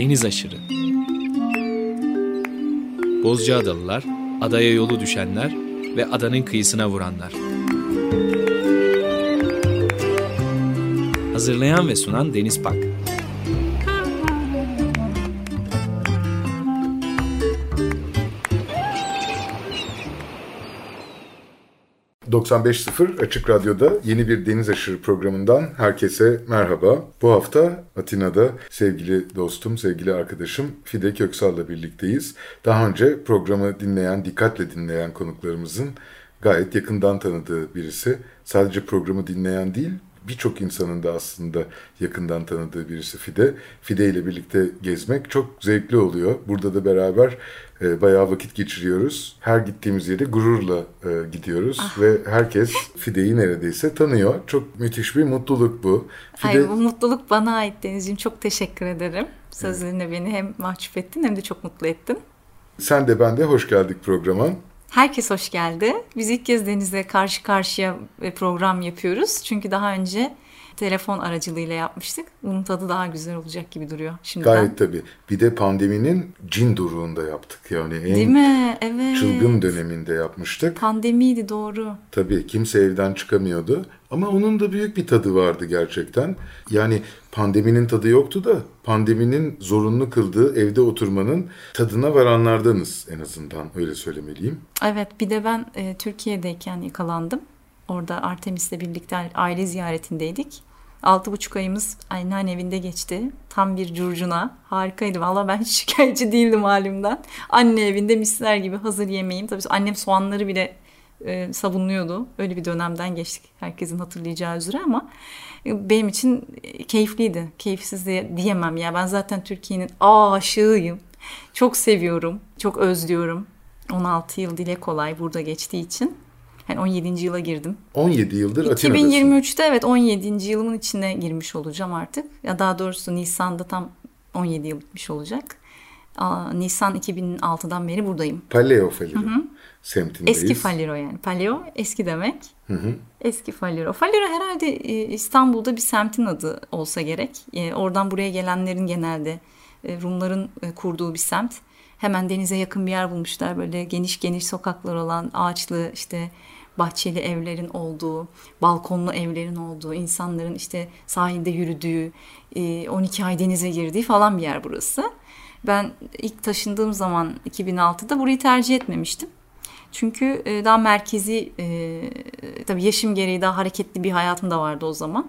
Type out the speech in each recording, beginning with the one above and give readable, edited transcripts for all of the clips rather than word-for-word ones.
deniz aşırı. Bozcaadalılar, adaya yolu düşenler ve adanın kıyısına vuranlar. Hazırlayan ve sunan Deniz Pak. ...95.0 Açık Radyo'da yeni bir Deniz Aşırı programından herkese merhaba. Bu hafta Atina'da sevgili dostum, sevgili arkadaşım Fide Köksal'la birlikteyiz. Daha önce programı dinleyen, dikkatle dinleyen konuklarımızın gayet yakından tanıdığı birisi. Sadece programı dinleyen değil, birçok insanın da aslında yakından tanıdığı birisi Fide. Fide ile birlikte gezmek çok zevkli oluyor. Burada da beraber bayağı vakit geçiriyoruz. Her gittiğimiz yere gururla gidiyoruz ve herkes Fide'yi neredeyse tanıyor. Çok müthiş bir mutluluk bu. Ay, bu mutluluk bana ait Denizciğim. Çok teşekkür ederim. Sözlerinle beni hem mahcup ettin hem de çok mutlu ettin. Sen de ben de hoş geldik programa. Herkes hoş geldi. Biz ilk kez Deniz'le karşı karşıya program yapıyoruz. Çünkü daha önce telefon aracılığıyla yapmıştık. Bunun tadı daha güzel olacak gibi duruyor şimdiden. Gayet tabii. Bir de pandeminin cin duruğunda yaptık. Yani en değil mi? Evet. Çılgın döneminde yapmıştık. Pandemiydi, doğru. Tabii kimse evden çıkamıyordu. Ama onun da büyük bir tadı vardı gerçekten. Yani pandeminin tadı yoktu da pandeminin zorunlu kıldığı evde oturmanın tadına varanlardanız en azından, öyle söylemeliyim. Evet, bir de ben Türkiye'deyken yakalandım. Orada Artemis'le birlikte aile ziyaretindeydik. 6,5 ayımız anneanne evinde geçti. Tam bir curcuna. Harikaydı. Vallahi ben hiç şikayetçi değildim halimden. Anne evinde misler gibi hazır yemeğim. Tabii annem soğanları bile sabunluyordu. Öyle bir dönemden geçtik. Herkesin hatırlayacağı üzere ama benim için keyifliydi. Keyifsiz de diyemem ya. Ben zaten Türkiye'nin aşığıyım. Çok seviyorum. Çok özlüyorum. 16 yıl dile kolay burada geçtiği için. Yani 17. yıla girdim. 17 yıldır Atina'dasın. 2023'te evet 17. yılımın içine girmiş olacağım artık. Ya daha doğrusu Nisan'da tam 17 yıl bitmiş olacak. Nisan 2006'dan beri buradayım. Paleo Faliro semtindeyiz. Eski Faliro yani. Paleo eski demek. Eski Faliro. Faliro herhalde İstanbul'da bir semtin adı olsa gerek. Oradan buraya gelenlerin genelde Rumların kurduğu bir semt. Hemen denize yakın bir yer bulmuşlar. Böyle geniş geniş sokaklar olan, ağaçlı işte bahçeli evlerin olduğu, balkonlu evlerin olduğu, insanların işte sahilde yürüdüğü, 12 ay denize girdiği falan bir yer burası. Ben ilk taşındığım zaman 2006'da burayı tercih etmemiştim. Çünkü daha merkezi, tabii yaşım gereği daha hareketli bir hayatım da vardı o zaman.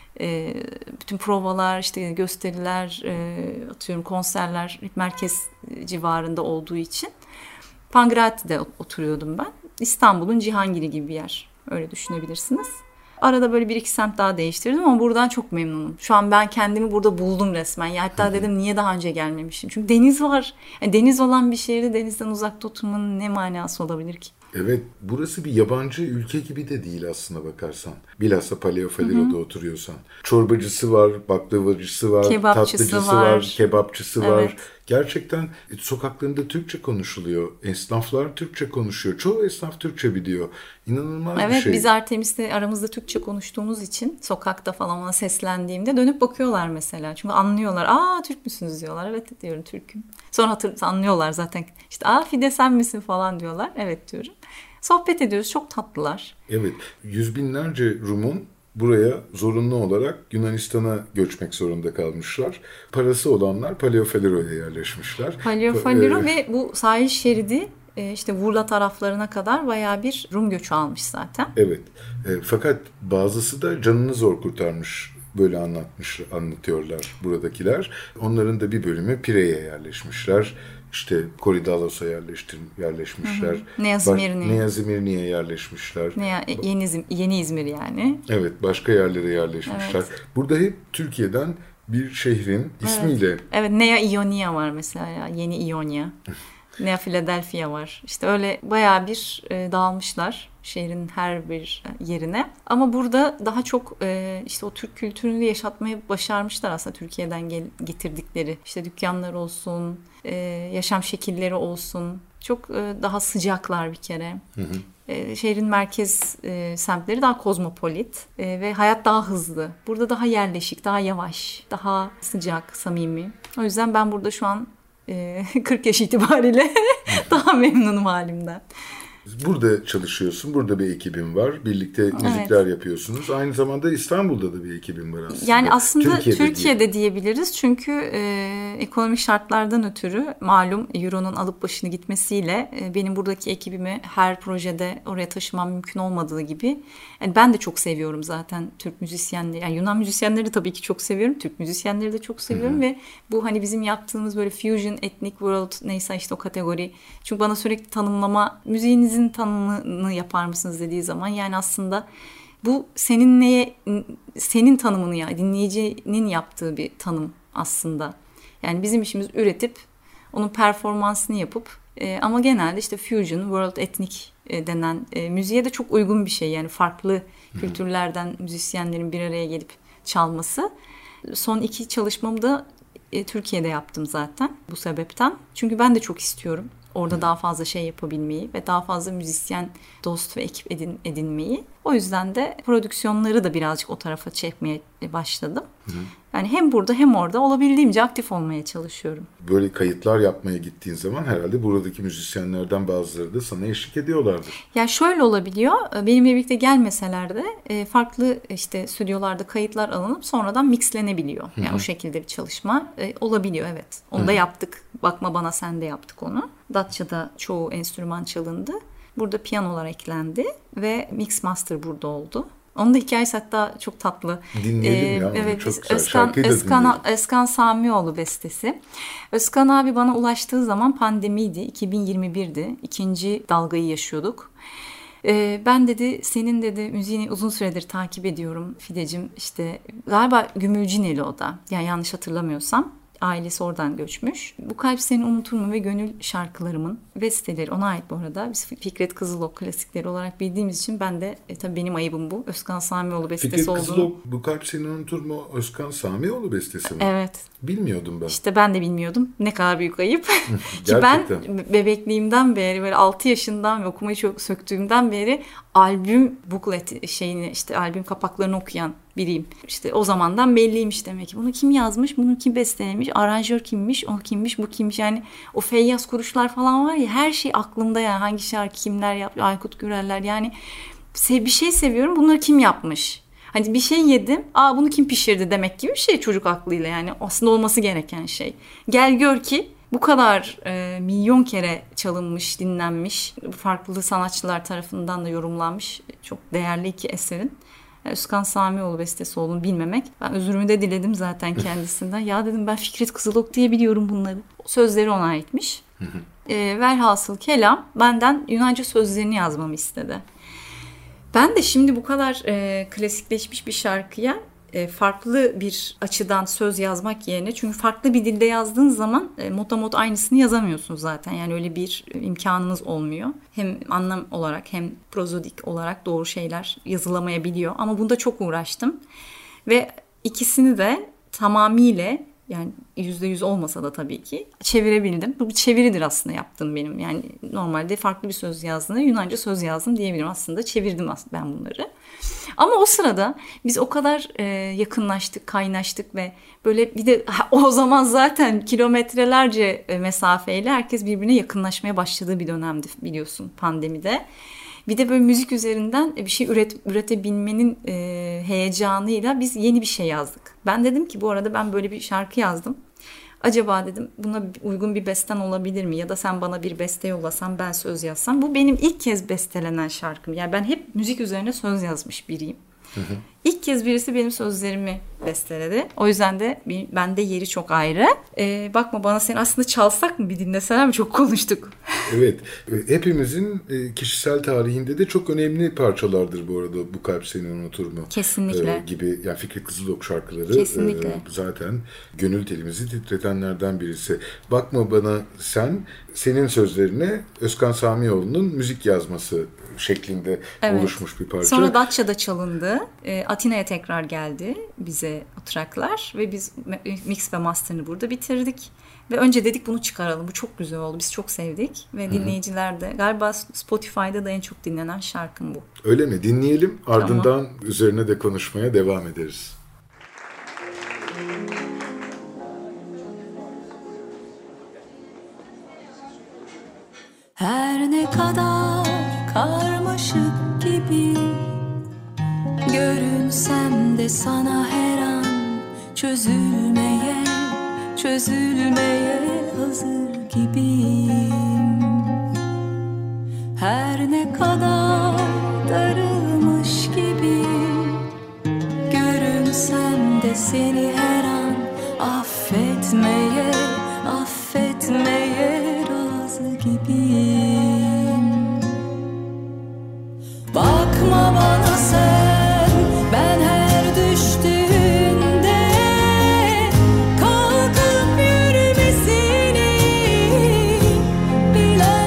Bütün provalar, işte gösteriler, atıyorum konserler hep merkez civarında olduğu için Pangrati'de oturuyordum ben. İstanbul'un Cihangir'i gibi bir yer. Öyle düşünebilirsiniz. Arada böyle 1-2 semt daha değiştirdim ama buradan çok memnunum. Şu an ben kendimi burada buldum resmen. Ya hatta dedim niye daha önce gelmemişim? Çünkü deniz var. Yani deniz olan bir şehirde denizden uzakta oturmanın ne manası olabilir ki? Evet, burası bir yabancı ülke gibi de değil aslına bakarsan. Bilhassa Paleo Faliro'da oturuyorsan. Çorbacısı var, baklavacısı var, tatlıcısı var, kebapçısı var. Gerçekten sokaklarında Türkçe konuşuluyor. Esnaflar Türkçe konuşuyor. Çoğu esnaf Türkçe biliyor. İnanılmaz bir şey. Evet, biz Artemis'le aramızda Türkçe konuştuğumuz için sokakta falan ona seslendiğimde dönüp bakıyorlar mesela. Çünkü anlıyorlar. Aa, Türk müsünüz diyorlar. Evet diyorum, Türk'üm. Sonra anlıyorlar zaten. İşte Fide sen misin falan diyorlar. Evet diyorum. Sohbet ediyoruz. Çok tatlılar. Evet. Yüz binlerce Rum'un buraya zorunlu olarak Yunanistan'a göçmek zorunda kalmışlar. Parası olanlar Paleo Faliro'ya yerleşmişler. Paleo Faliro ve bu sahil şeridi işte Vurla taraflarına kadar bayağı bir Rum göçü almış zaten. Evet. Fakat bazısı da canını zor kurtarmış. Böyle anlatıyorlar buradakiler. Onların da bir bölümü Pire'ye yerleşmişler. İşte Korydalos'a yerleşmişler. Neyazimirni'ye yerleşmişler. Yeni İzmir yani. Evet, başka yerlere yerleşmişler. Evet. Burada hep Türkiye'den bir şehrin ismiyle. Evet, Nea Ionia var mesela, Yeni İonya. Nea Philadelphia var. İşte öyle bayağı bir dağılmışlar şehrin her bir yerine. Ama burada daha çok işte o Türk kültürünü yaşatmayı başarmışlar aslında, Türkiye'den getirdikleri. İşte dükkanlar olsun, yaşam şekilleri olsun. çok daha sıcaklar bir kere. Şehrin merkez semtleri daha kozmopolit ve hayat daha hızlı. Burada daha yerleşik, daha yavaş, daha sıcak, samimi. O yüzden ben burada şu an 40 yaş itibariyle daha memnunum halimden. Burada çalışıyorsun, burada bir ekibin var. Birlikte müzikler yapıyorsunuz. Aynı zamanda İstanbul'da da bir ekibin var aslında. Yani aslında Türkiye'de diyebiliriz. Çünkü ekonomik şartlardan ötürü malum Euro'nun alıp başını gitmesiyle benim buradaki ekibimi her projede oraya taşımam mümkün olmadığı gibi. Yani ben de çok seviyorum zaten Türk müzisyenleri. Yani Yunan müzisyenleri de tabii ki çok seviyorum. Türk müzisyenleri de çok seviyorum ve bu hani bizim yaptığımız böyle fusion, ethnic world neyse işte o kategori. Çünkü bana sürekli tanımlama, müziğinizin tanımını yapar mısınız dediği zaman yani aslında bu senin tanımını ya dinleyicinin yaptığı bir tanım aslında. Yani bizim işimiz üretip onun performansını yapıp ama genelde işte fusion, world ethnic denen müziğe de çok uygun bir şey. Yani farklı kültürlerden müzisyenlerin bir araya gelip çalması. Son 2 çalışmamı da Türkiye'de yaptım zaten bu sebepten. Çünkü ben de çok istiyorum orada daha fazla şey yapabilmeyi ve daha fazla müzisyen, dost ve ekip edinmeyi. O yüzden de prodüksiyonları da birazcık o tarafa çekmeye başladım. Yani hem burada hem orada olabildiğimce aktif olmaya çalışıyorum. Böyle kayıtlar yapmaya gittiğin zaman herhalde buradaki müzisyenlerden bazıları da sana eşlik ediyorlardır. Ya şöyle olabiliyor. Benimle birlikte gelmeseler de farklı işte stüdyolarda kayıtlar alınıp sonradan mixlenebiliyor. Yani o şekilde bir çalışma olabiliyor, evet. Onu da yaptık. Bakma bana sen de yaptık onu. Datça'da çoğu enstrüman çalındı. Burada piyanolar eklendi ve mix master burada oldu. Onun da hikayesi hatta çok tatlı. Dinleyelim ya. Evet, çok güzel. Şarkıyı da dinleyelim. Özkan Samioğlu bestesi. Özkan abi bana ulaştığı zaman pandemiydi. 2021'di. 2. dalgayı yaşıyorduk. Ben dedi senin dedi müziğini uzun süredir takip ediyorum Fidecim. İşte galiba Gümülcineli o da. Yani yanlış hatırlamıyorsam. Ailesi oradan göçmüş. Bu Kalp Seni Unutur mu ve Gönül şarkılarımın besteleri ona ait bu arada. Biz Fikret Kızılok klasikleri olarak bildiğimiz için ben de tabii benim ayıbım bu. Özkan Samioğlu bestesi olduğunu. Fikret Kızılok Bu Kalp Seni Unutur mu Özkan Samioğlu bestesi mi? Evet. Bilmiyordum ben. İşte ben de bilmiyordum. Ne kadar büyük ayıp. Ki ben bebekliğimden beri böyle 6 yaşından ve okumayı çok söktüğümden beri albüm booklet şeyini işte albüm kapaklarını okuyan biriyim. İşte o zamandan belliymiş demek ki. Bunu kim yazmış, bunu kim bestelemiş, aranjör kimmiş, o kimmiş, bu kimmiş. Yani o Feyyaz Kuruşlar falan var ya her şey aklımda yani hangi şarkı kimler yapmış, Aykut Güreller yani bir şey seviyorum bunları kim yapmış. Hani bir şey yedim, bunu kim pişirdi demek gibi bir şey çocuk aklıyla yani aslında olması gereken şey. Gel gör ki bu kadar milyon kere çalınmış, dinlenmiş, farklı sanatçılar tarafından da yorumlanmış çok değerli 2 eserin Özkan Samioğlu bestesi olduğunu bilmemek. Ben özürümü de diledim zaten kendisinden. Ya dedim ben Fikret Kızılok diye biliyorum bunları. Sözleri ona aitmiş. Velhasıl kelam benden Yunanca sözlerini yazmamı istedi. Ben de şimdi bu kadar klasikleşmiş bir şarkıya farklı bir açıdan söz yazmak yerine çünkü farklı bir dilde yazdığın zaman motamot aynısını yazamıyorsunuz zaten. Yani öyle bir imkanınız olmuyor. Hem anlam olarak hem prozodik olarak doğru şeyler yazılamayabiliyor. Ama bunda çok uğraştım. Ve ikisini de tamamıyla yani %100 olmasa da tabii ki çevirebildim. Bu bir çeviridir aslında yaptığım benim. Yani normalde farklı bir söz yazdığında Yunanca söz yazdım diyebilirim. Aslında çevirdim ben bunları. Ama o sırada biz o kadar yakınlaştık, kaynaştık ve böyle bir de o zaman zaten kilometrelerce mesafeyle herkes birbirine yakınlaşmaya başladığı bir dönemdi biliyorsun pandemide. Bir de böyle müzik üzerinden bir şey üretebilmenin heyecanıyla biz yeni bir şey yazdık. Ben dedim ki bu arada ben böyle bir şarkı yazdım. Acaba dedim buna uygun bir besten olabilir mi? Ya da sen bana bir beste yollasan ben söz yazsam. Bu benim ilk kez bestelenen şarkım. Yani ben hep müzik üzerine söz yazmış biriyim. İlk kez birisi benim sözlerimi besteledi. O yüzden de bende yeri çok ayrı. Bakma bana sen aslında çalsak mı bir dinleseler mi çok konuştuk. Evet. Hepimizin kişisel tarihinde de çok önemli parçalardır bu arada Bu Kalp Seni Unutur mu? Kesinlikle. Gibi yani Fikret Kızılok şarkıları Kesinlikle. Zaten gönül telimizi titretenlerden birisi. Bakma bana senin sözlerine Özkan Samioğlu'nun müzik yazması şeklinde oluşmuş bir parça. Sonra Datça'da çalındı. Atina'ya tekrar geldi bize o tracklar ve biz mix ve master'ını burada bitirdik. Ve önce dedik bunu çıkaralım. Bu çok güzel oldu. Biz çok sevdik. Ve dinleyiciler de. Galiba Spotify'da da en çok dinlenen şarkım bu. Öyle mi? Dinleyelim. Ardından üzerine de konuşmaya devam ederiz. Her ne kadar karmaşık gibi görünsem de sana her an çözülmeye hazır gibiyim. Her ne kadar darılmış gibi görünsem de seni her an affetmeye razı gibiyim. Bakma bana sen, ben her düştüğünde kalkıp yürümesini bilen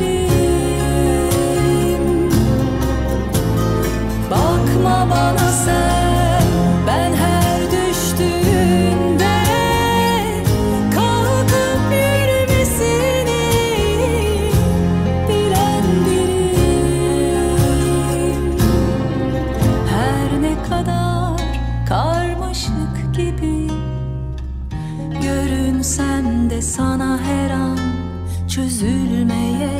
biriyim. Bakma bana sen, ben her düştüğünde kalkıp yürümesini bilen biriyim. Her ne kadar karmaşık gibi görünsem de sana her an çözülmeye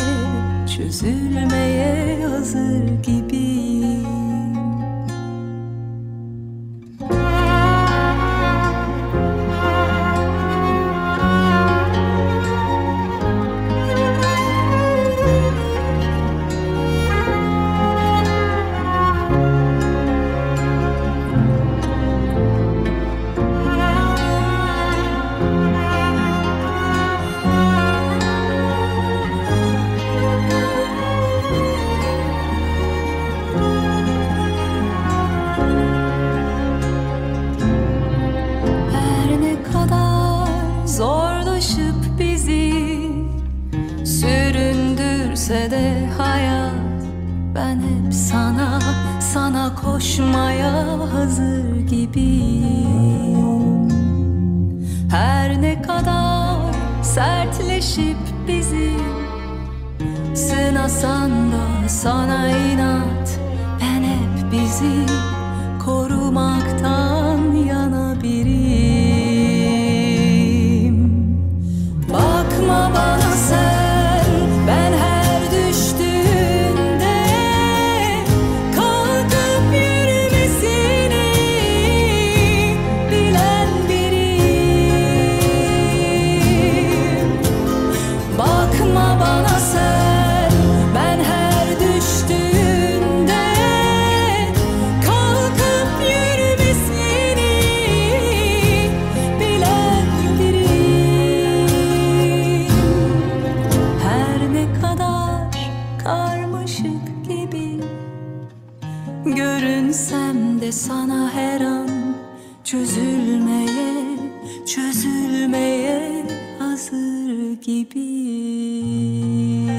hazır gibiyim. Her ne kadar zorlaşıp bizi süründürse de hayat, ben hep sana koşmaya hazır gibiyim. Her ne kadar sertleşip bizi sınasan da sana inat, ben hep bizi korumaktan yana biriyim. Bakma bana sen, ben her düştüğünde kalkıp yürümesini bilen biriyim. Bakma bana sen, ben her düştüğünde kalkıp yürümesini bilen biriyim. Her ne kadar karmaşık gibi görünsem de sana her an çözülmeye hazır gibiyim.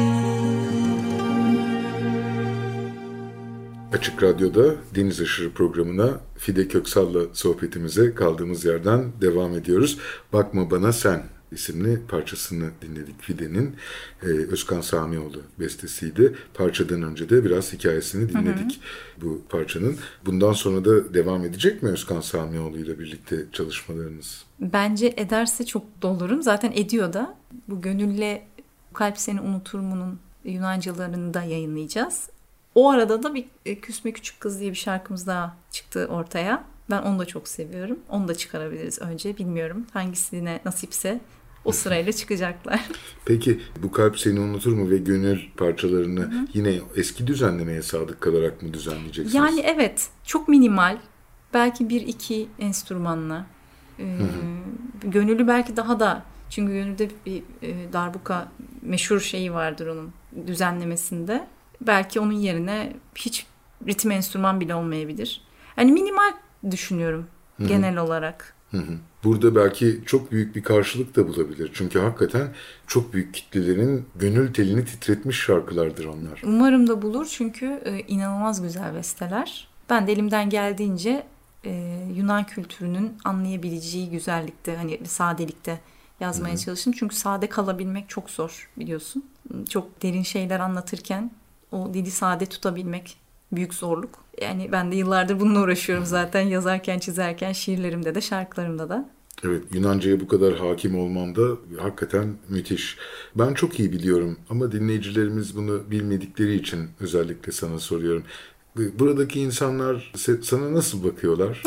Açık Radyo'da Deniz Aşırı programına Fide Köksal'la sohbetimize kaldığımız yerden devam ediyoruz. Bakma Bana Sen isimli parçasını dinledik Fide'nin. Özkan Samioğlu bestesiydi. Parçadan önce de biraz hikayesini dinledik bu parçanın. Bundan sonra da devam edecek mi Özkan Samioğlu ile birlikte çalışmalarınız? Bence ederse çok dolurum. Zaten ediyor da. Bu Gönül'le Kalp Seni Unutur mu'nun Yunancalarını da yayınlayacağız. O arada da bir Küsme Küçük Kız diye bir şarkımız daha çıktı ortaya. Ben onu da çok seviyorum. Onu da çıkarabiliriz önce. Bilmiyorum hangisine nasipse o sırayla çıkacaklar. Peki bu Kalp Seni Unutur mu ve Gönül parçalarını yine eski düzenlemeye sadık kalarak mı düzenleyeceksiniz? Yani evet. Çok minimal. Belki 1-2 enstrümanla. Gönül'ü belki daha da, çünkü Gönül'de bir darbuka meşhur şeyi vardır onun düzenlemesinde. Belki onun yerine hiç ritim enstrüman bile olmayabilir. Yani minimal düşünüyorum genel olarak. Burada belki çok büyük bir karşılık da bulabilir. Çünkü hakikaten çok büyük kitlelerin gönül telini titretmiş şarkılardır onlar. Umarım da bulur, çünkü inanılmaz güzel besteler. Ben de elimden geldiğince Yunan kültürünün anlayabileceği güzellikte, hani sadelikte yazmaya çalıştım. Çünkü sade kalabilmek çok zor biliyorsun. Çok derin şeyler anlatırken o dili sade tutabilmek büyük zorluk. Yani ben de yıllardır bununla uğraşıyorum zaten yazarken, çizerken, şiirlerimde de, şarkılarımda da. Evet, Yunanca'ya bu kadar hakim olman da hakikaten müthiş. Ben çok iyi biliyorum ama dinleyicilerimiz bunu bilmedikleri için özellikle sana soruyorum. Buradaki insanlar sana nasıl bakıyorlar?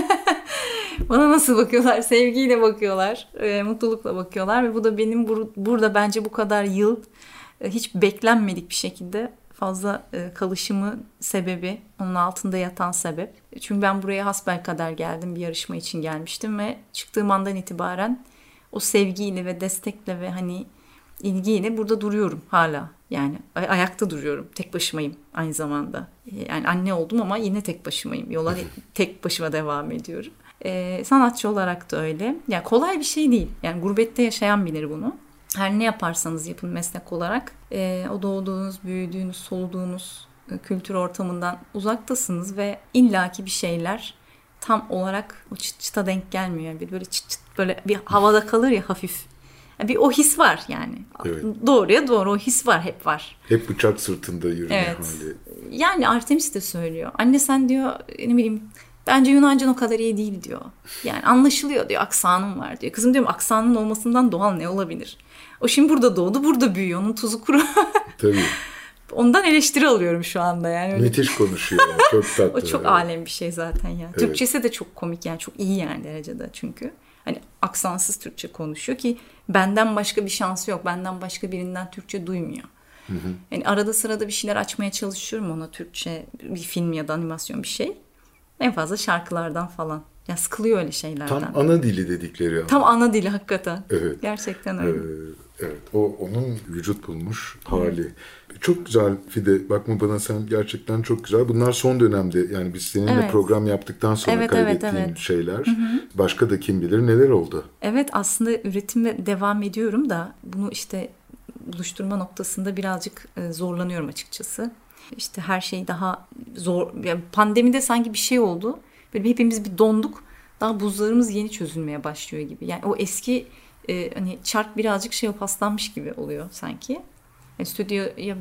Bana nasıl bakıyorlar? Sevgiyle bakıyorlar, mutlulukla bakıyorlar ve bu da benim burada bence bu kadar yıl hiç beklenmedik bir şekilde fazla kalışımı sebebi, onun altında yatan sebep. Çünkü ben buraya hasbelkader geldim, bir yarışma için gelmiştim ve çıktığım andan itibaren o sevgiyle ve destekle ve hani ilgiyle burada duruyorum hala. Yani ayakta duruyorum, tek başımayım aynı zamanda. Yani anne oldum ama yine tek başımayım. Yola tek başıma devam ediyorum. Sanatçı olarak da öyle. Yani kolay bir şey değil. Yani gurbette yaşayan bilir bunu. Her ne yaparsanız yapın meslek olarak o doğduğunuz, büyüdüğünüz, soluduğunuz kültür ortamından uzaktasınız ve illaki bir şeyler tam olarak o çıt çıta denk gelmiyor. Yani böyle çıt çıt böyle bir havada kalır ya hafif. Yani bir o his var yani. Evet. Doğruya doğru o his var, hep var. Hep bıçak sırtında yürüme evet. hali. Yani Artemis de söylüyor. Anne sen diyor ne bileyim bence Yunancan o kadar iyi değil diyor. Yani anlaşılıyor diyor, aksanım var diyor. Kızım diyorum aksanın olmasından doğal ne olabilir? O şimdi burada doğdu, burada büyüyor. Onun tuzu kuru. Tabii. Ondan eleştiri alıyorum şu anda yani. Öyle. Müthiş konuşuyor. Çok tatlı. O çok alem bir şey zaten ya. Evet. Türkçesi de çok komik yani. Çok iyi yani derecede çünkü. Hani aksansız Türkçe konuşuyor ki benden başka bir şansı yok. Benden başka birinden Türkçe duymuyor. Hı hı. Yani arada sırada bir şeyler açmaya çalışıyorum ona Türkçe. Bir film ya da animasyon bir şey. En fazla şarkılardan falan. Ya sıkılıyor öyle şeylerden. Tam ana dili dedikleri ama. Tam ana dili hakikaten. Evet. Gerçekten öyle. Evet. O onun vücut bulmuş hali. Evet. Çok güzel Fide. Bakma bana sen gerçekten çok güzel. Bunlar son dönemde yani biz seninle program yaptıktan sonra kaydettiğim şeyler. Hı-hı. Başka da kim bilir neler oldu. Evet aslında üretime devam ediyorum da bunu işte buluşturma noktasında birazcık zorlanıyorum açıkçası. İşte her şey daha zor. Yani pandemide sanki bir şey oldu. Böyle hepimiz bir donduk. Daha buzlarımız yeni çözülmeye başlıyor gibi. Yani o eski hani çark birazcık paslanmış gibi oluyor sanki. Yani stüdyoya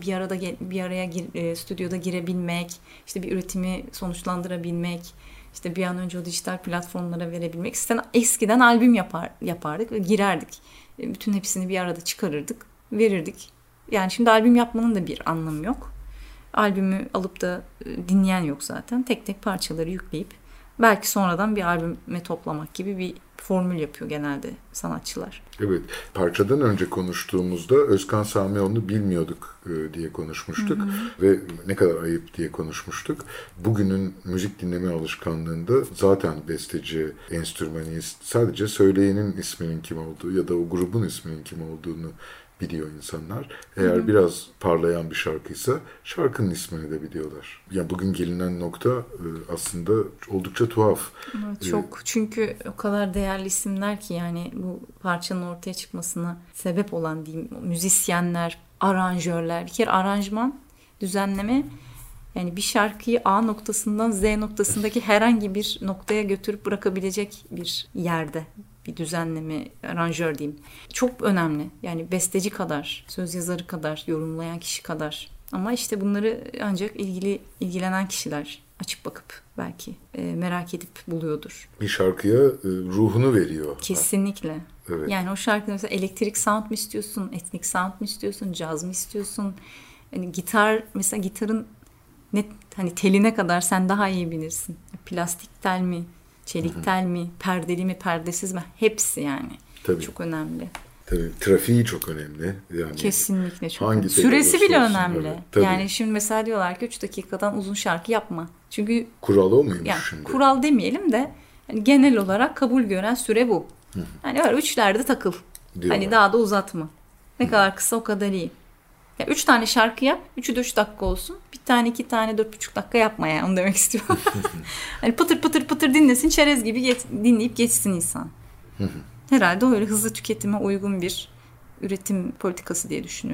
stüdyoda girebilmek, işte bir üretimi sonuçlandırabilmek, işte bir an önce o dijital platformlara verebilmek. Eskiden albüm yapardık ve girerdik. Bütün hepsini bir arada çıkarırdık, verirdik. Yani şimdi albüm yapmanın da bir anlamı yok. Albümü alıp da dinleyen yok zaten. Tek tek parçaları yükleyip belki sonradan bir albüme toplamak gibi bir formül yapıyor genelde sanatçılar. Evet, parçadan önce konuştuğumuzda Özkan Samioğlu'nu bilmiyorduk diye konuşmuştuk. Hı-hı. Ve ne kadar ayıp diye konuşmuştuk. Bugünün müzik dinleme alışkanlığında zaten besteci, enstrümanist, sadece söyleyenin isminin kim olduğu ya da o grubun isminin kim olduğunu biliyor insanlar. Eğer biraz parlayan bir şarkıysa şarkının ismini de biliyorlar. Yani bugün gelinen nokta aslında oldukça tuhaf. Çok çünkü o kadar değerli isimler ki yani bu parçanın ortaya çıkmasına sebep olan diyeyim müzisyenler, aranjörler. Bir kere aranjman, düzenleme yani bir şarkıyı A noktasından Z noktasındaki herhangi bir noktaya götürüp bırakabilecek bir yerde. Bir düzenleme, aranjör diyeyim. Çok önemli. Yani besteci kadar, söz yazarı kadar, yorumlayan kişi kadar. Ama işte bunları ancak ilgilenen kişiler açıp bakıp belki merak edip buluyordur. Bir şarkıya ruhunu veriyor. Kesinlikle. Evet. Yani o şarkıda mesela elektrik sound mı istiyorsun, etnik sound mı istiyorsun, caz mı istiyorsun? Yani gitar, mesela gitarın net hani teline kadar sen daha iyi bilirsin. Plastik tel mi? Çelik tel mi, perdeli mi, perdesiz mi? Hepsi yani. Tabii. Çok önemli. Tabii trafiği çok önemli. Yani kesinlikle çok önemli. Süresi bile önemli. Evet, yani şimdi mesela diyorlar ki 3 dakikadan uzun şarkı yapma. Çünkü kural o muymuş yani, şimdi? Kural demeyelim de yani genel olarak kabul gören süre bu. Hı-hı. Yani öyle 3'lerde takıl. Diyorlar. Hani daha da uzatma. Ne kadar kısa o kadar iyi. Yani 3 tane şarkı yap, 3'ü de 3 dakika olsun. Bir tane 2 tane 4,5 dakika yapma yani onu demek istiyorum. Hani pıtır pıtır pıtır dinlesin, çerez gibi dinleyip geçsin insan. Herhalde öyle hızlı tüketime uygun bir üretim politikası diye düşünüyorum.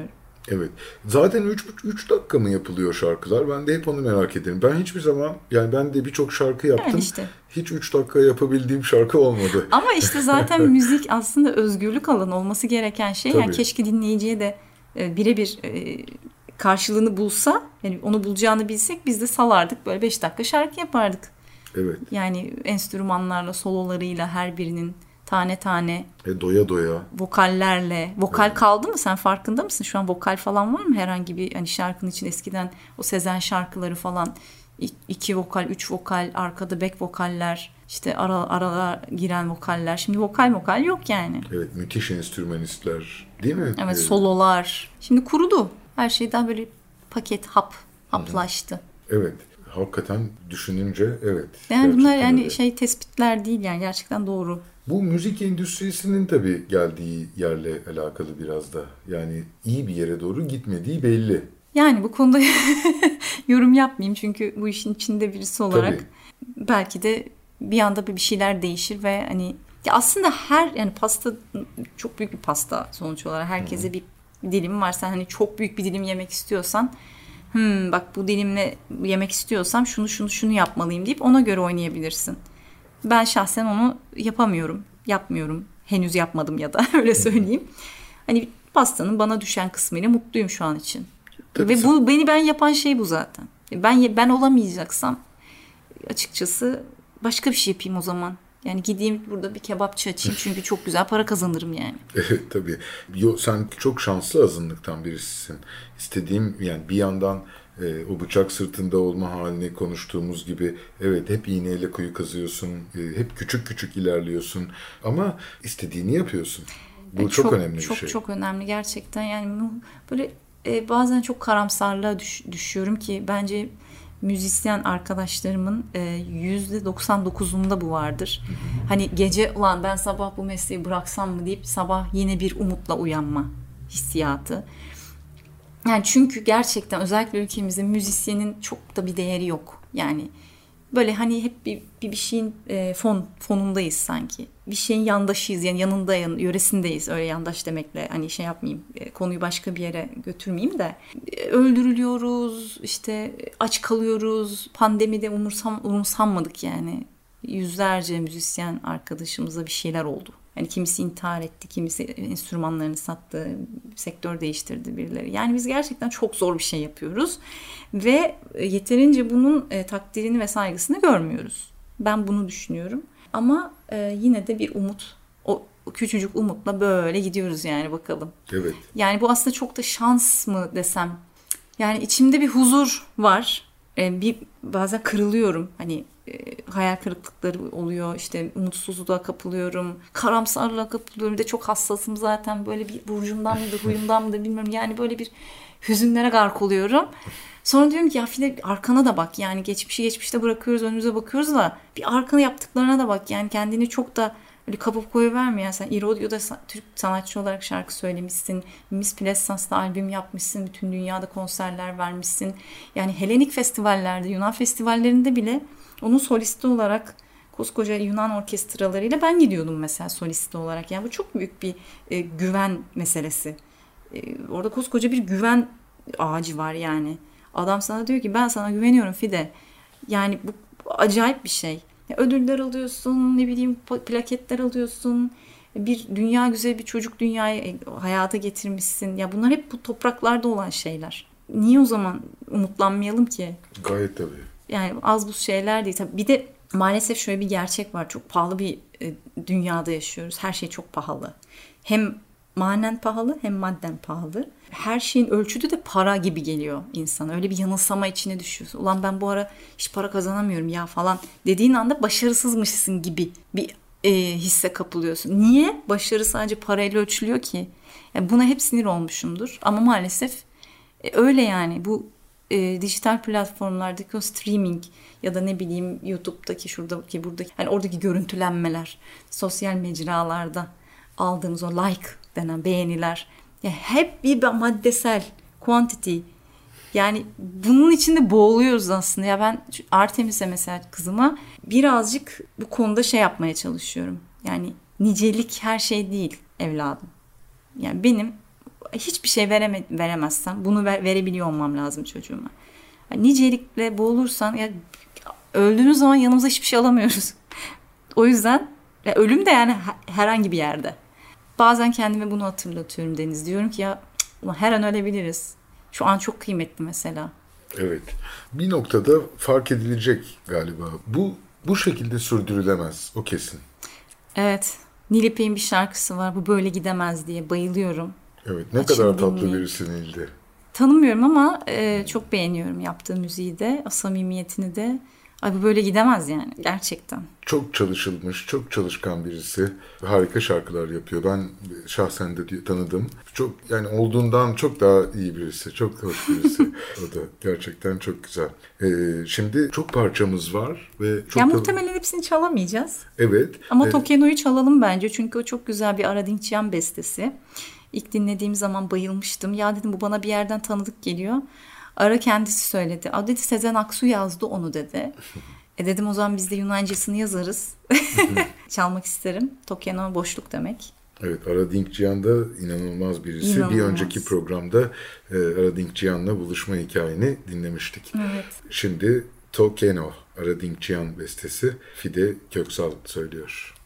Evet. Zaten 3 dakika mı yapılıyor şarkılar? Ben de hep onu merak ederim. Ben hiçbir zaman, yani ben de birçok şarkı yaptım. Yani işte. Hiç 3 dakika yapabildiğim şarkı olmadı. Ama işte zaten müzik aslında özgürlük alanı olması gereken şey. Tabii. Yani keşke dinleyiciye de birebir karşılığını bulsa, yani onu bulacağını bilsek biz de salardık. Böyle 5 dakika şarkı yapardık. Evet. Yani enstrümanlarla, sololarıyla her birinin tane tane. Doya doya. Vokallerle. Vokal kaldı mı? Sen farkında mısın? Şu an vokal falan var mı? Herhangi bir hani şarkının için eskiden o Sezen şarkıları falan 2 vokal, 3 vokal, arkada back vokaller, işte aralar giren vokaller. Şimdi vokal yok yani. Evet, müthiş enstrümanistler değil mi? Evet, sololar. Şimdi kurudu. Her şeyden böyle paket haplaştı. Evet. Hakikaten düşününce evet. Yani bunlar yani öyle. Tespitler değil yani, gerçekten doğru. Bu müzik endüstrisinin tabii geldiği yerle alakalı biraz da. Yani iyi bir yere doğru gitmediği belli. Yani bu konuda yorum yapmayayım çünkü bu işin içinde birisi olarak tabii. Belki de bir anda bir şeyler değişir ve hani ya aslında yani pasta çok büyük bir pasta sonuç olarak. Herkese bir dilim var. Sen hani çok büyük bir dilim yemek istiyorsan bak bu dilimle yemek istiyorsam şunu yapmalıyım deyip ona göre oynayabilirsin. Ben şahsen onu yapmıyorum. Henüz yapmadım ya da öyle söyleyeyim. Hani pastanın bana düşen kısmıyla mutluyum şu an için. Tabii ve bu ben yapan şey bu zaten. Ben olamayacaksam açıkçası başka bir şey yapayım o zaman. Yani gideyim burada bir kebapçı açayım çünkü çok güzel para kazanırım yani. Evet tabii. Sen çok şanslı azınlıktan birisisin. İstediğim yani bir yandan o bıçak sırtında olma halini konuştuğumuz gibi evet hep iğneyle kuyu kazıyorsun. Hep küçük ilerliyorsun. Ama istediğini yapıyorsun. Bu çok önemli bir şey. Çok önemli gerçekten. Yani böyle bazen çok karamsarlığa düşüyorum ki bence müzisyen arkadaşlarımın %99'unda bu vardır. Hani gece ulan ben sabah bu mesleği bıraksam mı deyip sabah yine bir umutla uyanma hissiyatı. Yani çünkü gerçekten özellikle ülkemizde müzisyenin çok da bir değeri yok. Yani böyle hani hep bir şeyin fonundayız sanki. Bir şeyin yandaşıyız yani yanında yöresindeyiz. Öyle yandaş demekle hani şey yapmayayım, konuyu başka bir yere götürmeyeyim de. Öldürülüyoruz, işte aç kalıyoruz. Pandemide umursanmadık yani. Yüzlerce müzisyen arkadaşımıza bir şeyler oldu. Yani kimisi intihar etti, kimisi enstrümanlarını sattı, sektör değiştirdi birileri. Yani biz gerçekten çok zor bir şey yapıyoruz ve yeterince bunun takdirini ve saygısını görmüyoruz. Ben bunu düşünüyorum. Ama yine de bir umut, o küçücük umutla böyle gidiyoruz yani bakalım. Evet. Yani bu aslında çok da şans mı desem? Yani içimde bir huzur var. Bazen kırılıyorum. Hani hayal kırıklıkları oluyor. İşte umutsuzluğa kapılıyorum. Karamsarlığa kapılıyorum. Bir de çok hassasım zaten. Böyle bir burcumdan mıdır, huyumdan mıdır bilmiyorum. Yani böyle bir hüzünlere gark oluyorum. Sonra diyorum ki ya Fide arkana da bak. Yani geçmişte bırakıyoruz, önümüze bakıyoruz da bir arkana yaptıklarına da bak. Yani kendini çok da öyle kapıp koyuverme ya. Sen İrodio'da Türk sanatçı olarak şarkı söylemişsin. Miss Pleasance'da albüm yapmışsın. Bütün dünyada konserler vermişsin. Yani Helenik festivallerde, Yunan festivallerinde bile onun solisti olarak koskoca Yunan orkestralarıyla ben gidiyordum mesela solisti olarak. Yani bu çok büyük bir güven meselesi. Orada koskoca bir güven ağacı var yani. Adam sana diyor ki ben sana güveniyorum Fide. Yani bu acayip bir şey. Ödüller alıyorsun, ne bileyim plaketler alıyorsun. Bir dünya güzel bir çocuk dünyayı hayata getirmişsin. Ya bunlar hep bu topraklarda olan şeyler. Niye o zaman umutlanmayalım ki? Gayet tabii. Yani az bu şeyler değil. Tabii bir de maalesef şöyle bir gerçek var. Çok pahalı bir dünyada yaşıyoruz. Her şey çok pahalı. Hem manen pahalı hem madden pahalı. Her şeyin ölçütü de para gibi geliyor insana. Öyle bir yanılsama içine düşüyorsun. Ulan ben bu ara hiç para kazanamıyorum ya falan dediğin anda başarısızmışsın gibi bir hisse kapılıyorsun. Niye? Başarı sadece parayla ölçülüyor ki. Yani buna hep sinir olmuşumdur. Ama maalesef öyle yani. Bu dijital platformlardaki o streaming ya da ne bileyim YouTube'daki şuradaki buradaki hani oradaki görüntülenmeler, sosyal mecralarda aldığımız o like denen beğeniler ya hep bir maddesel quantity. Yani bunun içinde boğuluyoruz aslında. Ya ben Artemis'e mesela kızıma birazcık bu konuda şey yapmaya çalışıyorum. Yani nicelik her şey değil evladım. Yani benim hiçbir şey veremezsem bunu verebiliyor olmam lazım çocuğuma. Yani nicelikle boğulursan ya öldüğünüz zaman yanımıza hiçbir şey alamıyoruz. O yüzden ya ölüm de yani herhangi bir yerde. Bazen kendime bunu hatırlatıyorum Deniz. Diyorum ki ya her an ölebiliriz. Şu an çok kıymetli mesela. Evet. Bir noktada fark edilecek galiba. Bu şekilde sürdürülemez. O kesin. Evet. Nil İpek'in bir şarkısı var. Bu böyle gidemez diye. Bayılıyorum. Evet. Ne kadar tatlı birisi Nil'de. Tanımıyorum ama çok beğeniyorum yaptığı müziği de. Samimiyetini de. Ay bu böyle gidemez yani. Gerçekten. Çok çalışılmış, çok çalışkan birisi. Harika şarkılar yapıyor. Ben şahsen de tanıdım. Çok yani olduğundan çok daha iyi birisi. Çok hoş birisi. O da gerçekten çok güzel. Şimdi çok parçamız var ve çok ya muhtemelen hepsini çalamayacağız. Evet. Ama Tokeno'yu çalalım bence. Çünkü o çok güzel bir Ara Dinkjian bestesi. İlk dinlediğim zaman bayılmıştım. Ya dedim bu bana bir yerden tanıdık geliyor. Ara kendisi söyledi. Dedi Sezen Aksu yazdı onu dedi. Dedim o zaman biz de Yunancasını yazarız. Çalmak isterim. Tokeno boşluk demek. Evet, Ara Dinkjian da inanılmaz birisi. İnanılmaz. Bir önceki programda Ara Dinkjian'la buluşma hikayeni dinlemiştik. Evet. Şimdi Tokeno, Ara Dinkjian bestesi Fide Köksal söylüyor.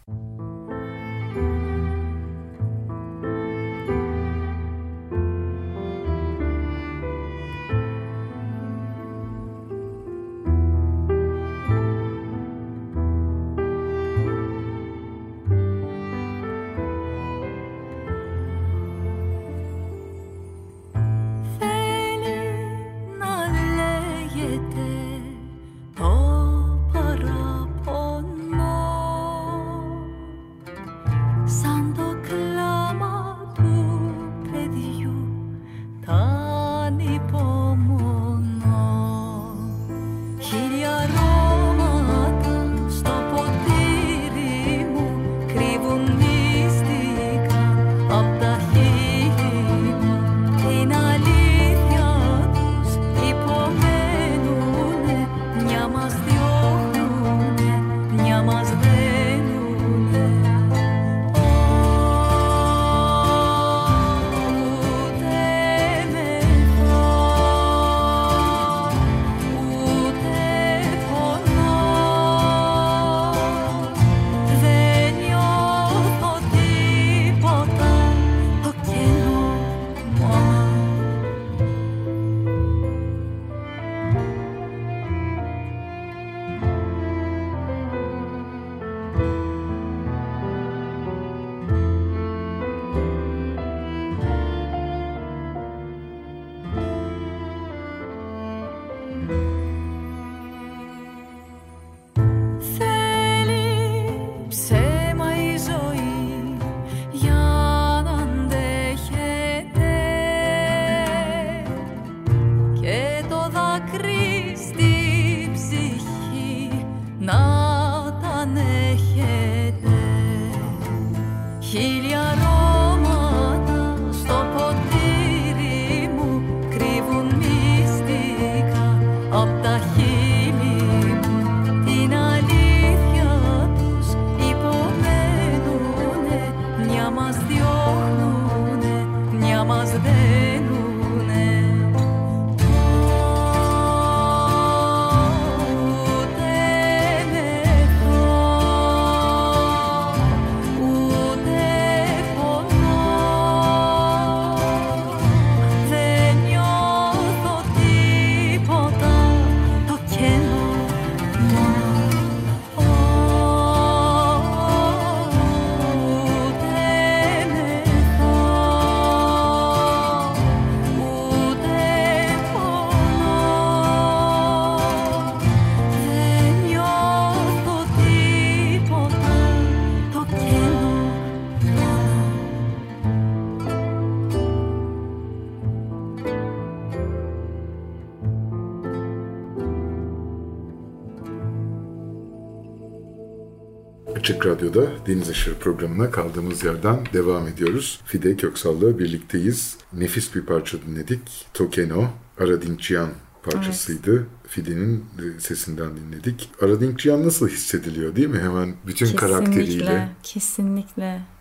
Açık Radyo'da Deniz Aşırı programına kaldığımız yerden devam ediyoruz. Fide Köksal'la birlikteyiz. Nefis bir parça dinledik. Tokeno, Ara Dinkjian parçasıydı. Evet. Fide'nin sesinden dinledik. Ara Dinkjian nasıl hissediliyor değil mi? Hemen bütün karakteriyle. Kesinlikle.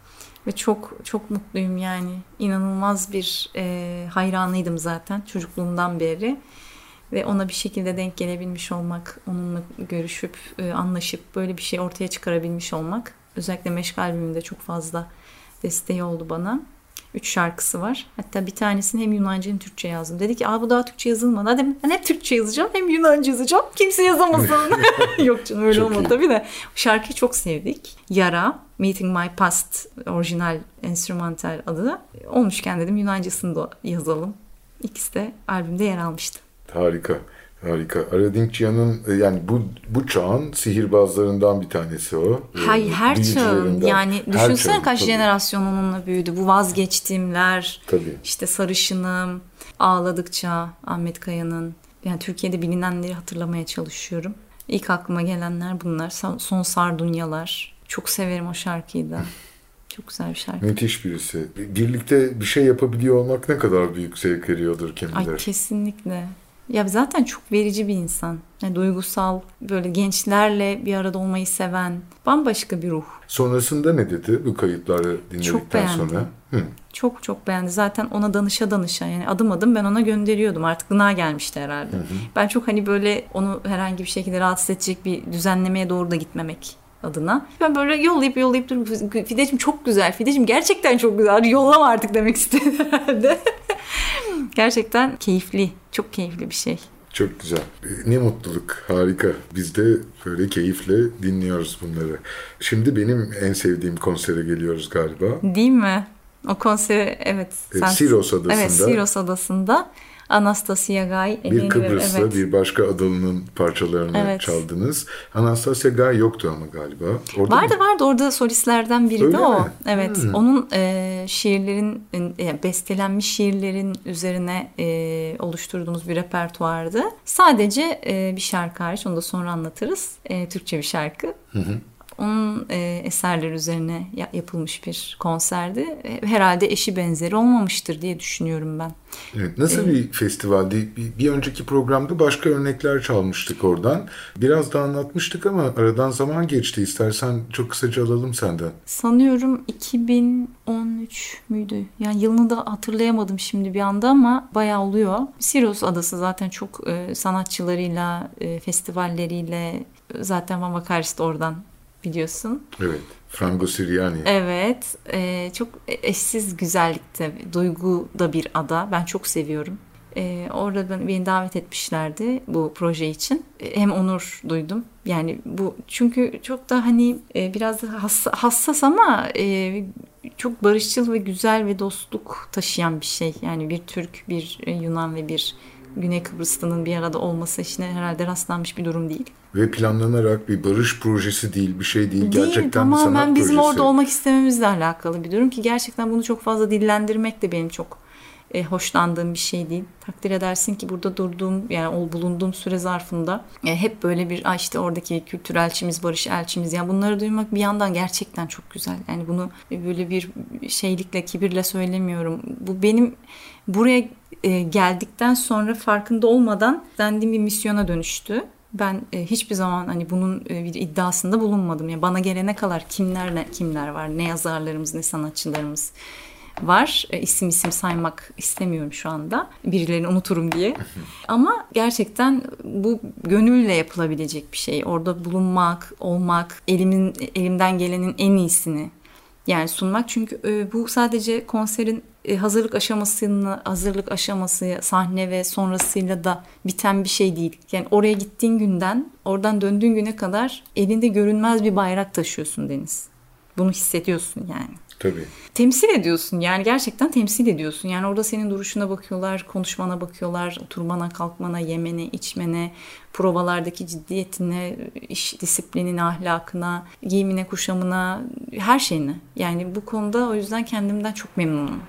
Ve çok çok mutluyum yani. İnanılmaz bir hayranıydım zaten çocukluğumdan beri. Ve ona bir şekilde denk gelebilmiş olmak, onunla görüşüp, anlaşıp böyle bir şey ortaya çıkarabilmiş olmak. Özellikle Meşk albümünde çok fazla desteği oldu bana. 3 şarkısı var. Hatta bir tanesini hem Yunanca hem Türkçe yazdım. Dedi ki bu daha Türkçe yazılmadı. Hadi ben hep Türkçe yazacağım hem Yunanca yazacağım. Kimse yazamasın. Yok canım öyle çok olmadı iyi. Tabii de. Şarkıyı çok sevdik. Yara, Meeting My Past orijinal enstrümantal adı. Olmuşken dedim Yunancasını da yazalım. İkisi de albümde yer almıştı. Harika. Harika. Aradinkcia'nın yani bu çağın sihirbazlarından bir tanesi o. Her çağın yani düşünsene kaç tabii. Jenerasyon onunla büyüdü. Bu Vazgeçtiğimler, tabii. işte Sarışınım, Ağladıkça, Ahmet Kaya'nın. Yani Türkiye'de bilinenleri hatırlamaya çalışıyorum. İlk aklıma gelenler bunlar. Son Sardunyalar. Çok severim o şarkıyı da. Çok güzel bir şarkı. Müthiş birisi. Birlikte bir şey yapabiliyor olmak ne kadar büyük zevk veriyordur kim bilir. Ay kesinlikle. Ya zaten çok verici bir insan. Yani duygusal, böyle gençlerle bir arada olmayı seven, bambaşka bir ruh. Sonrasında ne dedi bu kayıtları dinledikten sonra? Çok çok beğendi. Zaten ona danışa yani adım adım ben ona gönderiyordum. Artık gına gelmişti herhalde. Ben çok böyle onu herhangi bir şekilde rahatsız edecek bir düzenlemeye doğru da gitmemek adına. Ben böyle yollayıp durup Fideciğim çok güzel. Fideciğim gerçekten çok güzel. Yollama artık demek istedi herhalde. Gerçekten keyifli. Çok keyifli bir şey. Çok güzel. Ne mutluluk. Harika. Biz de böyle keyifle dinliyoruz bunları. Şimdi benim en sevdiğim konsere geliyoruz galiba. Değil mi? O konseri evet. Siros Adası'nda. Evet, Siros Adası'nda. Anastasia Gay. Bir Kıbrıs'ta bir başka adalının parçalarını çaldınız. Anastasia Gay yoktu ama galiba. Vardı. Orada solistlerden biri de o. Mi? Evet. Onun şiirlerin, bestelenmiş şiirlerin üzerine oluşturduğumuz bir repertuardı. Sadece bir şarkı hariç, onu da sonra anlatırız. Türkçe bir şarkı. Onun eserleri üzerine yapılmış bir konserdi. Herhalde eşi benzeri olmamıştır diye düşünüyorum ben. Evet, nasıl bir festivaldi? Bir önceki programda başka örnekler çalmıştık oradan. Biraz da anlatmıştık ama aradan zaman geçti. İstersen çok kısaca alalım senden. Sanıyorum 2013 müydü? Yani yılını da hatırlayamadım şimdi bir anda ama bayağı oluyor. Siros Adası zaten çok sanatçılarıyla, festivalleriyle, zaten Van Vakaris de oradan biliyorsun. Evet. Frango Siriani. Evet. Çok eşsiz güzellikte, duyguda bir ada. Ben çok seviyorum. Orada beni davet etmişlerdi bu proje için. Hem onur duydum. Yani bu çünkü çok da biraz da hassas ama çok barışçıl ve güzel ve dostluk taşıyan bir şey. Yani bir Türk, bir Yunan ve bir Güney Kıbrıslı'nın bir arada olması işine herhalde rastlanmış bir durum değil. Ve planlanarak bir barış projesi değil, bir şey değil. Gerçekten bir sanat tamamen bizim projesi. orada olmak istememizle alakalı bir durum ki gerçekten bunu çok fazla dillendirmek de benim çok hoşlandığım bir şey değil. Takdir edersin ki burada durduğum, yani bulunduğum süre zarfında hep böyle bir işte oradaki kültür elçimiz, barış elçimiz, yani bunları duymak bir yandan gerçekten çok güzel. Yani bunu böyle bir şeylikle, kibirle söylemiyorum. Bu benim buraya geldikten sonra farkında olmadan dendiğim bir misyona dönüştü. Ben hiçbir zaman bunun bir iddiasında bulunmadım. Yani bana gelene kadar kimler var, ne yazarlarımız, ne sanatçılarımız var. İsim saymak istemiyorum şu anda. Birilerini unuturum diye. Ama gerçekten bu gönülle yapılabilecek bir şey. Orada bulunmak, olmak, elimden gelenin en iyisini yani sunmak. Çünkü bu sadece konserin hazırlık aşaması, sahne ve sonrasıyla da biten bir şey değil. Yani oraya gittiğin günden, oradan döndüğün güne kadar elinde görünmez bir bayrak taşıyorsun Deniz. Bunu hissediyorsun yani. Tabii. Temsil ediyorsun yani, gerçekten temsil ediyorsun. Yani orada senin duruşuna bakıyorlar, konuşmana bakıyorlar, oturmana, kalkmana, yemene, içmene, provalardaki ciddiyetine, iş disiplinine, ahlakına, giyimine, kuşamına, her şeyine. Yani bu konuda o yüzden kendimden çok memnunum.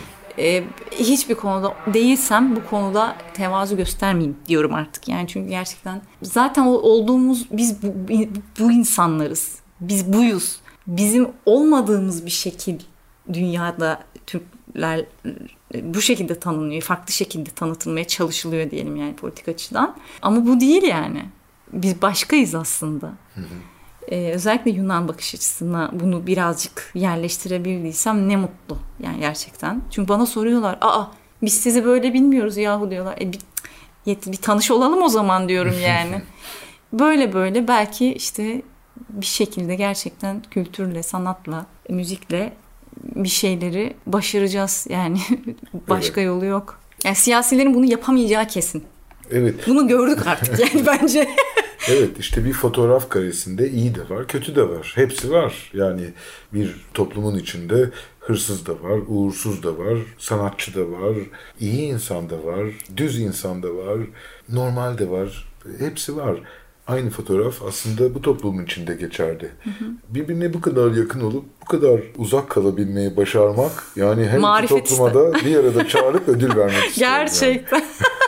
Hiçbir konuda değilsem bu konuda tevazu göstermeyeyim diyorum artık. Yani çünkü gerçekten zaten olduğumuz biz bu insanlarız. Biz buyuz. Bizim olmadığımız bir şekil dünyada Türkler bu şekilde tanınıyor. Farklı şekilde tanıtılmaya çalışılıyor diyelim yani politik açıdan. Ama bu değil yani. Biz başkayız aslında. özellikle Yunan bakış açısına bunu birazcık yerleştirebildiysem ne mutlu. Yani gerçekten. Çünkü bana soruyorlar. Biz sizi böyle bilmiyoruz yahu diyorlar. Bir tanış olalım o zaman diyorum yani. Böyle belki işte bir şekilde gerçekten kültürle, sanatla, müzikle bir şeyleri başaracağız. Yani başka yolu yok. Yani siyasilerin bunu yapamayacağı kesin. Evet. Bunu gördük artık yani bence. Evet, işte bir fotoğraf karesinde iyi de var, kötü de var. Hepsi var. Yani bir toplumun içinde hırsız da var, uğursuz da var, sanatçı da var, iyi insan da var, düz insan da var, normal de var. Hepsi var. Aynı fotoğraf aslında bu toplumun içinde geçerli. Birbirine bu kadar yakın olup bu kadar uzak kalabilmeyi başarmak, yani her marifet iki topluma da bir arada çağırıp ödül vermek istiyorum. Gerçekten.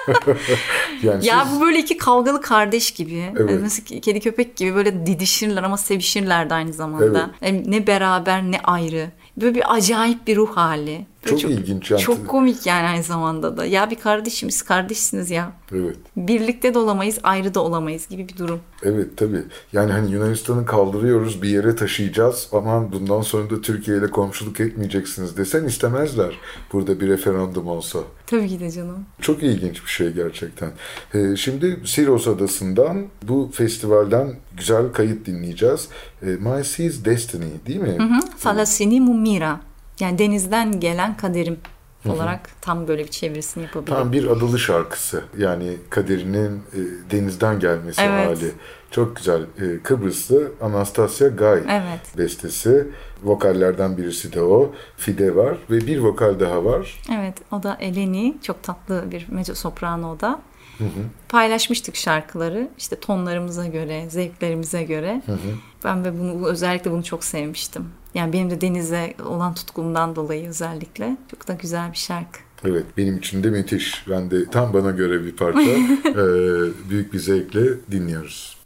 Yani ya bu böyle iki kavgalı kardeş gibi. Evet. Nasıl kedi köpek gibi böyle didişirler ama sevişirler de aynı zamanda. Evet. Ne beraber ne ayrı. Böyle bir acayip bir ruh hali. Çok ilginç. Yani. Çok komik yani aynı zamanda da. Ya bir kardeşsiniz ya. Evet. Birlikte de olamayız, ayrı da olamayız gibi bir durum. Evet tabii. Yani hani Yunanistan'ı kaldırıyoruz, bir yere taşıyacağız. Aman bundan sonra da Türkiye ile komşuluk etmeyeceksiniz desen istemezler. Burada bir referandum olsa. Tabii ki de canım. Çok ilginç bir şey gerçekten. Şimdi Siros Adası'ndan bu festivalden güzel kayıt dinleyeceğiz. My Sea's Destiny değil mi? Thalassini Mumira. Yani denizden gelen kaderim olarak tam böyle bir çevirisini yapabilirim. Tam bir adalı şarkısı. Yani kaderinin denizden gelmesi hali. Çok güzel. Kıbrıslı Anastasia Gay bestesi. Vokallerden birisi de o. Fide var ve bir vokal daha var. Evet, o da Eleni. Çok tatlı bir mezzo soprano o da. Paylaşmıştık şarkıları. İşte tonlarımıza göre, zevklerimize göre. Ben ve özellikle bunu çok sevmiştim. Yani benim de denize olan tutkumdan dolayı özellikle. Çok da güzel bir şarkı. Evet, benim için de müthiş. Ben de tam bana göre bir parça. Büyük bir zevkle dinliyoruz.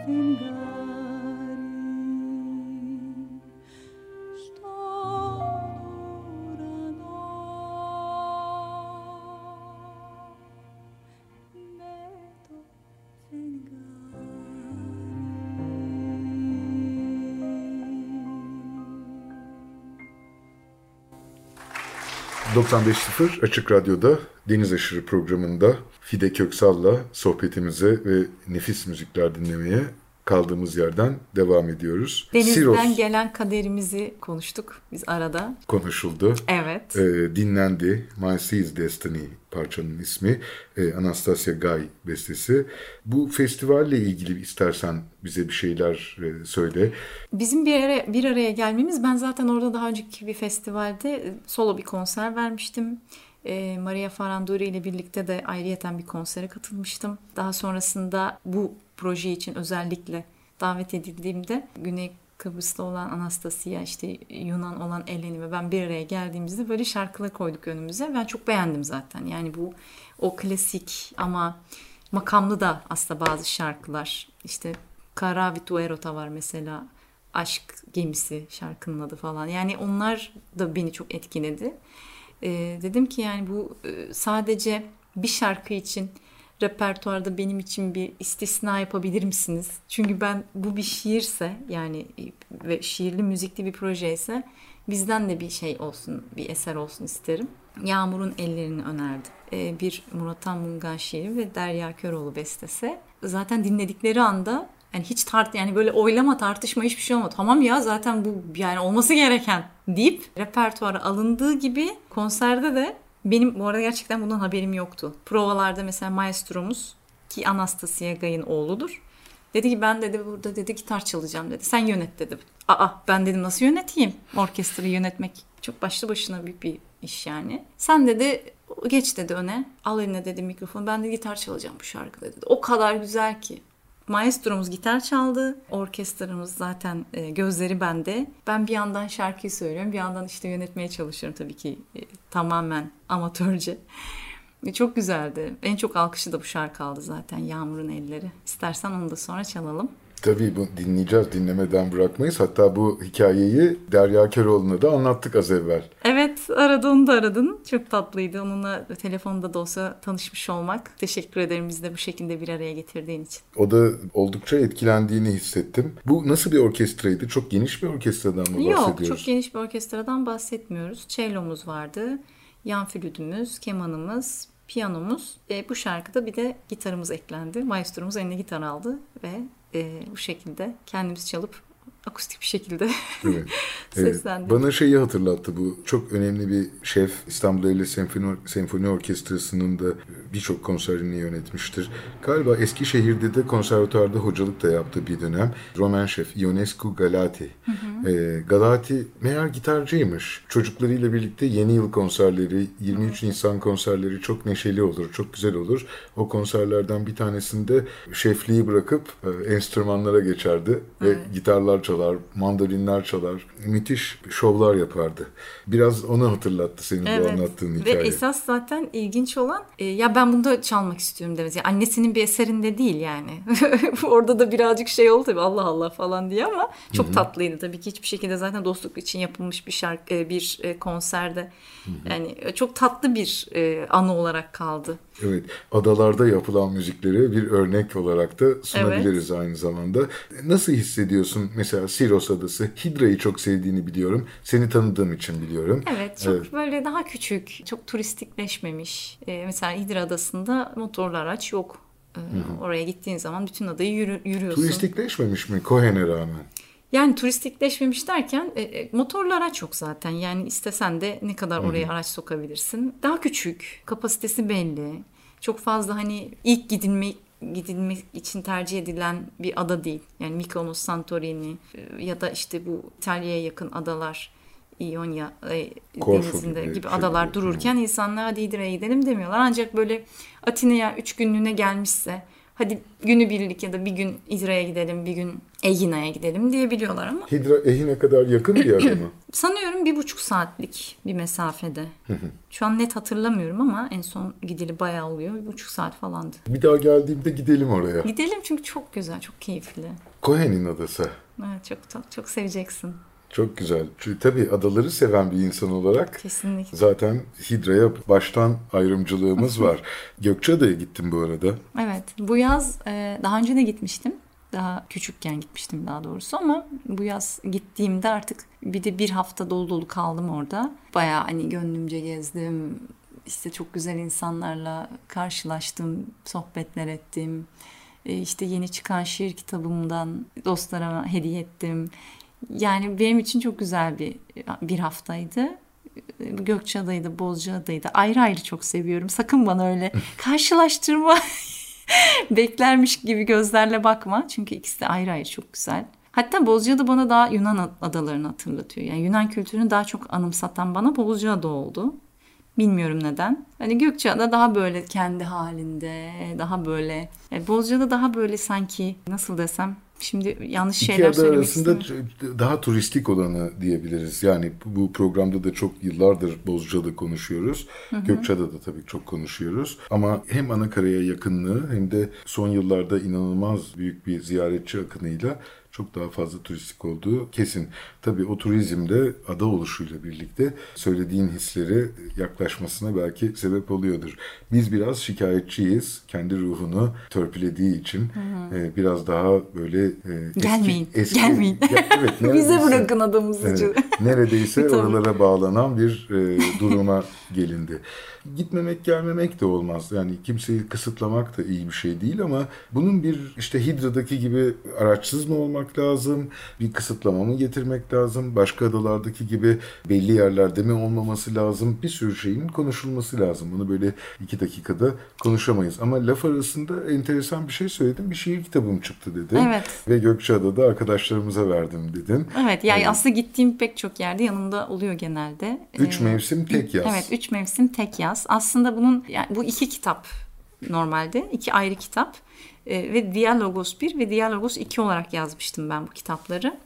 ...95.0 Açık Radyo'da Deniz Aşırı programında Fide Köksal'la sohbetimize ve nefis müzikler dinlemeye kaldığımız yerden devam ediyoruz. Deniz'den Siros gelen kaderimizi konuştuk biz arada. konuşuldu. Evet. Dinlendi. My Sea's Destiny parçanın ismi. Anastasia Guy bestesi. Bu festivalle ilgili istersen bize bir şeyler söyle. Bizim bir araya gelmemiz, ben zaten orada daha önceki bir festivalde solo bir konser vermiştim. Maria Faranduri ile birlikte de ayrıyeten bir konsere katılmıştım. Daha sonrasında bu proje için özellikle davet edildiğimde Güney Kıbrıs'ta olan Anastasia, işte Yunan olan Eleni ve ben bir araya geldiğimizde böyle şarkılar koyduk önümüze. Ben çok beğendim zaten. Yani bu o klasik ama makamlı da aslında bazı şarkılar. İşte Karavitu Erota var mesela. Aşk Gemisi şarkının adı falan. Yani onlar da beni çok etkiledi. Dedim ki yani bu sadece bir şarkı için repertuarda benim için bir istisna yapabilir misiniz? Çünkü ben bu bir şiirse yani ve şiirli müzikli bir proje ise bizden de bir şey olsun, bir eser olsun isterim. Yağmur'un Ellerini önerdim. Bir Murat Han Mungan şiiri ve Derya Köroğlu bestesi. Zaten dinledikleri anda yani hiç yani böyle oylama, tartışma, hiçbir şey olmadı. Tamam ya, zaten bu yani olması gereken deyip repertuara alındığı gibi konserde de benim bu arada gerçekten bundan haberim yoktu. Provalarda mesela maestromuz ki Anastasia Guy'ın oğludur. Dedi ki ben dedi burada dedi gitar çalacağım dedi. Sen yönet dedi. Ben dedim nasıl yöneteyim? Orkestrayı yönetmek çok başlı başına büyük bir iş yani. Sen dedi geç dedi öne. Al eline dedi mikrofonu. Ben de gitar çalacağım bu şarkıda dedi. O kadar güzel ki. Maestromuz gitar çaldı. Orkestramız zaten gözleri bende. Ben bir yandan şarkıyı söylüyorum. Bir yandan işte yönetmeye çalışıyorum tabii ki tamamen amatörce. Çok güzeldi. En çok alkışı da bu şarkı aldı zaten. Yağmur'un Elleri. İstersen onu da sonra çalalım. Tabii bu dinleyeceğiz, dinlemeden bırakmayız. Hatta bu hikayeyi Derya Köroğlu'na da anlattık az evvel. Evet, onu da aradın. Çok tatlıydı. Onunla telefonda da olsa tanışmış olmak. Teşekkür ederim bizi de bu şekilde bir araya getirdiğin için. O da oldukça etkilendiğini hissettim. Bu nasıl bir orkestraydı? Çok geniş bir orkestradan mı bahsediyoruz? Yok, çok geniş bir orkestradan bahsetmiyoruz. Cello'muz vardı, yan flütümüz, kemanımız, piyanomuz. Bu şarkıda bir de gitarımız eklendi. Maestromuz eline gitar aldı ve bu şekilde kendimiz çalıp akustik bir şekilde evet. seslendik. Bana şeyi hatırlattı bu. Çok önemli bir şef. İstanbul Eylül Senfoni Orkestrası'nın da birçok konserini yönetmiştir. Galiba Eskişehir'de de konservatuarda hocalık da yaptığı bir dönem. Roman şef Ionescu Galati. Galati meğer gitarcıymış. Çocuklarıyla birlikte yeni yıl konserleri, 23 Nisan konserleri çok neşeli olur, çok güzel olur. O konserlerden bir tanesinde şefliği bırakıp enstrümanlara geçerdi ve gitarlar çalar, mandolinler çalar. Müthiş şovlar yapardı. Biraz onu hatırlattı senin bu anlattığın hikaye. Ve esas zaten ilginç olan ya ben bunu da çalmak istiyorum demesi. Yani annesinin bir eserinde değil yani. Orada da birazcık şey oldu tabii Allah Allah falan diye ama çok tatlıydı tabii ki. Hiçbir şekilde zaten dostluk için yapılmış bir şarkı, bir konserde. Yani çok tatlı bir anı olarak kaldı. Evet, adalarda yapılan müzikleri bir örnek olarak da sunabiliriz aynı zamanda. Nasıl hissediyorsun mesela Siros Adası? Hidra'yı çok sevdiğini biliyorum. Seni tanıdığım için biliyorum. Evet, çok böyle daha küçük, çok turistikleşmemiş. Mesela Hidra Adası'nda motorlu araç yok. Oraya gittiğin zaman bütün adayı yürüyorsun. Turistikleşmemiş mi Cohen'e rağmen? Yani turistikleşmemiş derken motorlu araç yok zaten. Yani istesen de ne kadar oraya araç sokabilirsin. Daha küçük, kapasitesi belli. Çok fazla hani ilk gidilmek için tercih edilen bir ada değil. Yani Mykonos, Santorini ya da işte bu İtalya'ya yakın adalar, İonya denizinde gibi adalar dururken insanlar hadi Hidra'ya gidelim demiyorlar. Ancak böyle Atina'ya 3 günlüğüne gelmişse hadi günübirlik ya da bir gün Hidra'ya gidelim, bir gün Egina'ya gidelim diyebiliyorlar ama. Hidra Egina kadar yakın bir yer mi? Sanıyorum 1,5 saatlik bir mesafede. Şu an net hatırlamıyorum ama en son gideli bayağı oluyor. 1,5 saat falandı. Bir daha geldiğimde gidelim oraya. Gidelim çünkü çok güzel, çok keyifli. Cohen'in adası. Evet, çok seveceksin. Çok güzel. Çünkü tabii adaları seven bir insan olarak Kesinlikle. zaten Hidra'ya baştan ayrımcılığımız var. Gökçeada'ya gittim bu arada. Evet, bu yaz daha önce de gitmiştim. Daha küçükken gitmiştim daha doğrusu ama bu yaz gittiğimde artık bir hafta dolu dolu kaldım orada. Bayağı hani gönlümce gezdim. İşte çok güzel insanlarla karşılaştım, sohbetler ettim. İşte yeni çıkan şiir kitabımdan dostlarıma hediye ettim. Yani benim için çok güzel bir haftaydı. Gökçeada'ydı, Bozcaada'ydı. Ayrı ayrı çok seviyorum. Sakın bana öyle karşılaştırma beklermiş gibi gözlerle bakma. Çünkü ikisi de ayrı ayrı çok güzel. Hatta Bozcaada bana daha Yunan adalarını hatırlatıyor. Yani Yunan kültürünü daha çok anımsatan bana Bozcaada oldu. Bilmiyorum neden. Hani Gökçeada daha böyle kendi halinde, daha böyle... Bozcaada daha böyle sanki, nasıl desem... Şimdi yanlış şeyler söylemek istemiyorum. İki ada arasında daha turistik olanı diyebiliriz. Yani bu programda da çok yıllardır Bozcaada konuşuyoruz. Gökçeada'da tabii çok konuşuyoruz. Ama hem Anakara'ya yakınlığı hem de son yıllarda inanılmaz büyük bir ziyaretçi akınıyla çok daha fazla turistik olduğu kesin. Tabii o turizmde ada oluşuyla birlikte söylediğin hisleri yaklaşmasına belki sebep oluyordur. Biz biraz şikayetçiyiz. Kendi ruhunu törpülediği için biraz daha böyle gelmeyin. Evet, bize bırakın adamızı. Evet, neredeyse oralara bağlanan bir duruma gelindi. Gitmemek gelmemek de olmaz. Yani kimseyi kısıtlamak da iyi bir şey değil ama bunun bir işte Hidra'daki gibi araçsız mı olmak lazım? Bir kısıtlama mı getirmek lazım? Başka adalardaki gibi belli yerlerde mi olmaması lazım? Bir sürü şeyin konuşulması lazım. Bunu böyle 2 dakikada konuşamayız. Ama laf arasında enteresan bir şey söyledim. Bir şiir kitabım çıktı dedin. Evet. Ve Gökçeada'da arkadaşlarımıza verdim dedin. Evet, yani aslında gittiğim pek çok yerde yanımda oluyor genelde. 3 mevsim tek yaz. Evet, 3 mevsim tek yaz. Aslında bu 2 kitap normalde. 2 ayrı kitap. Ve Diyalogos 1 ve Diyalogos 2 olarak yazmıştım ben bu kitapları.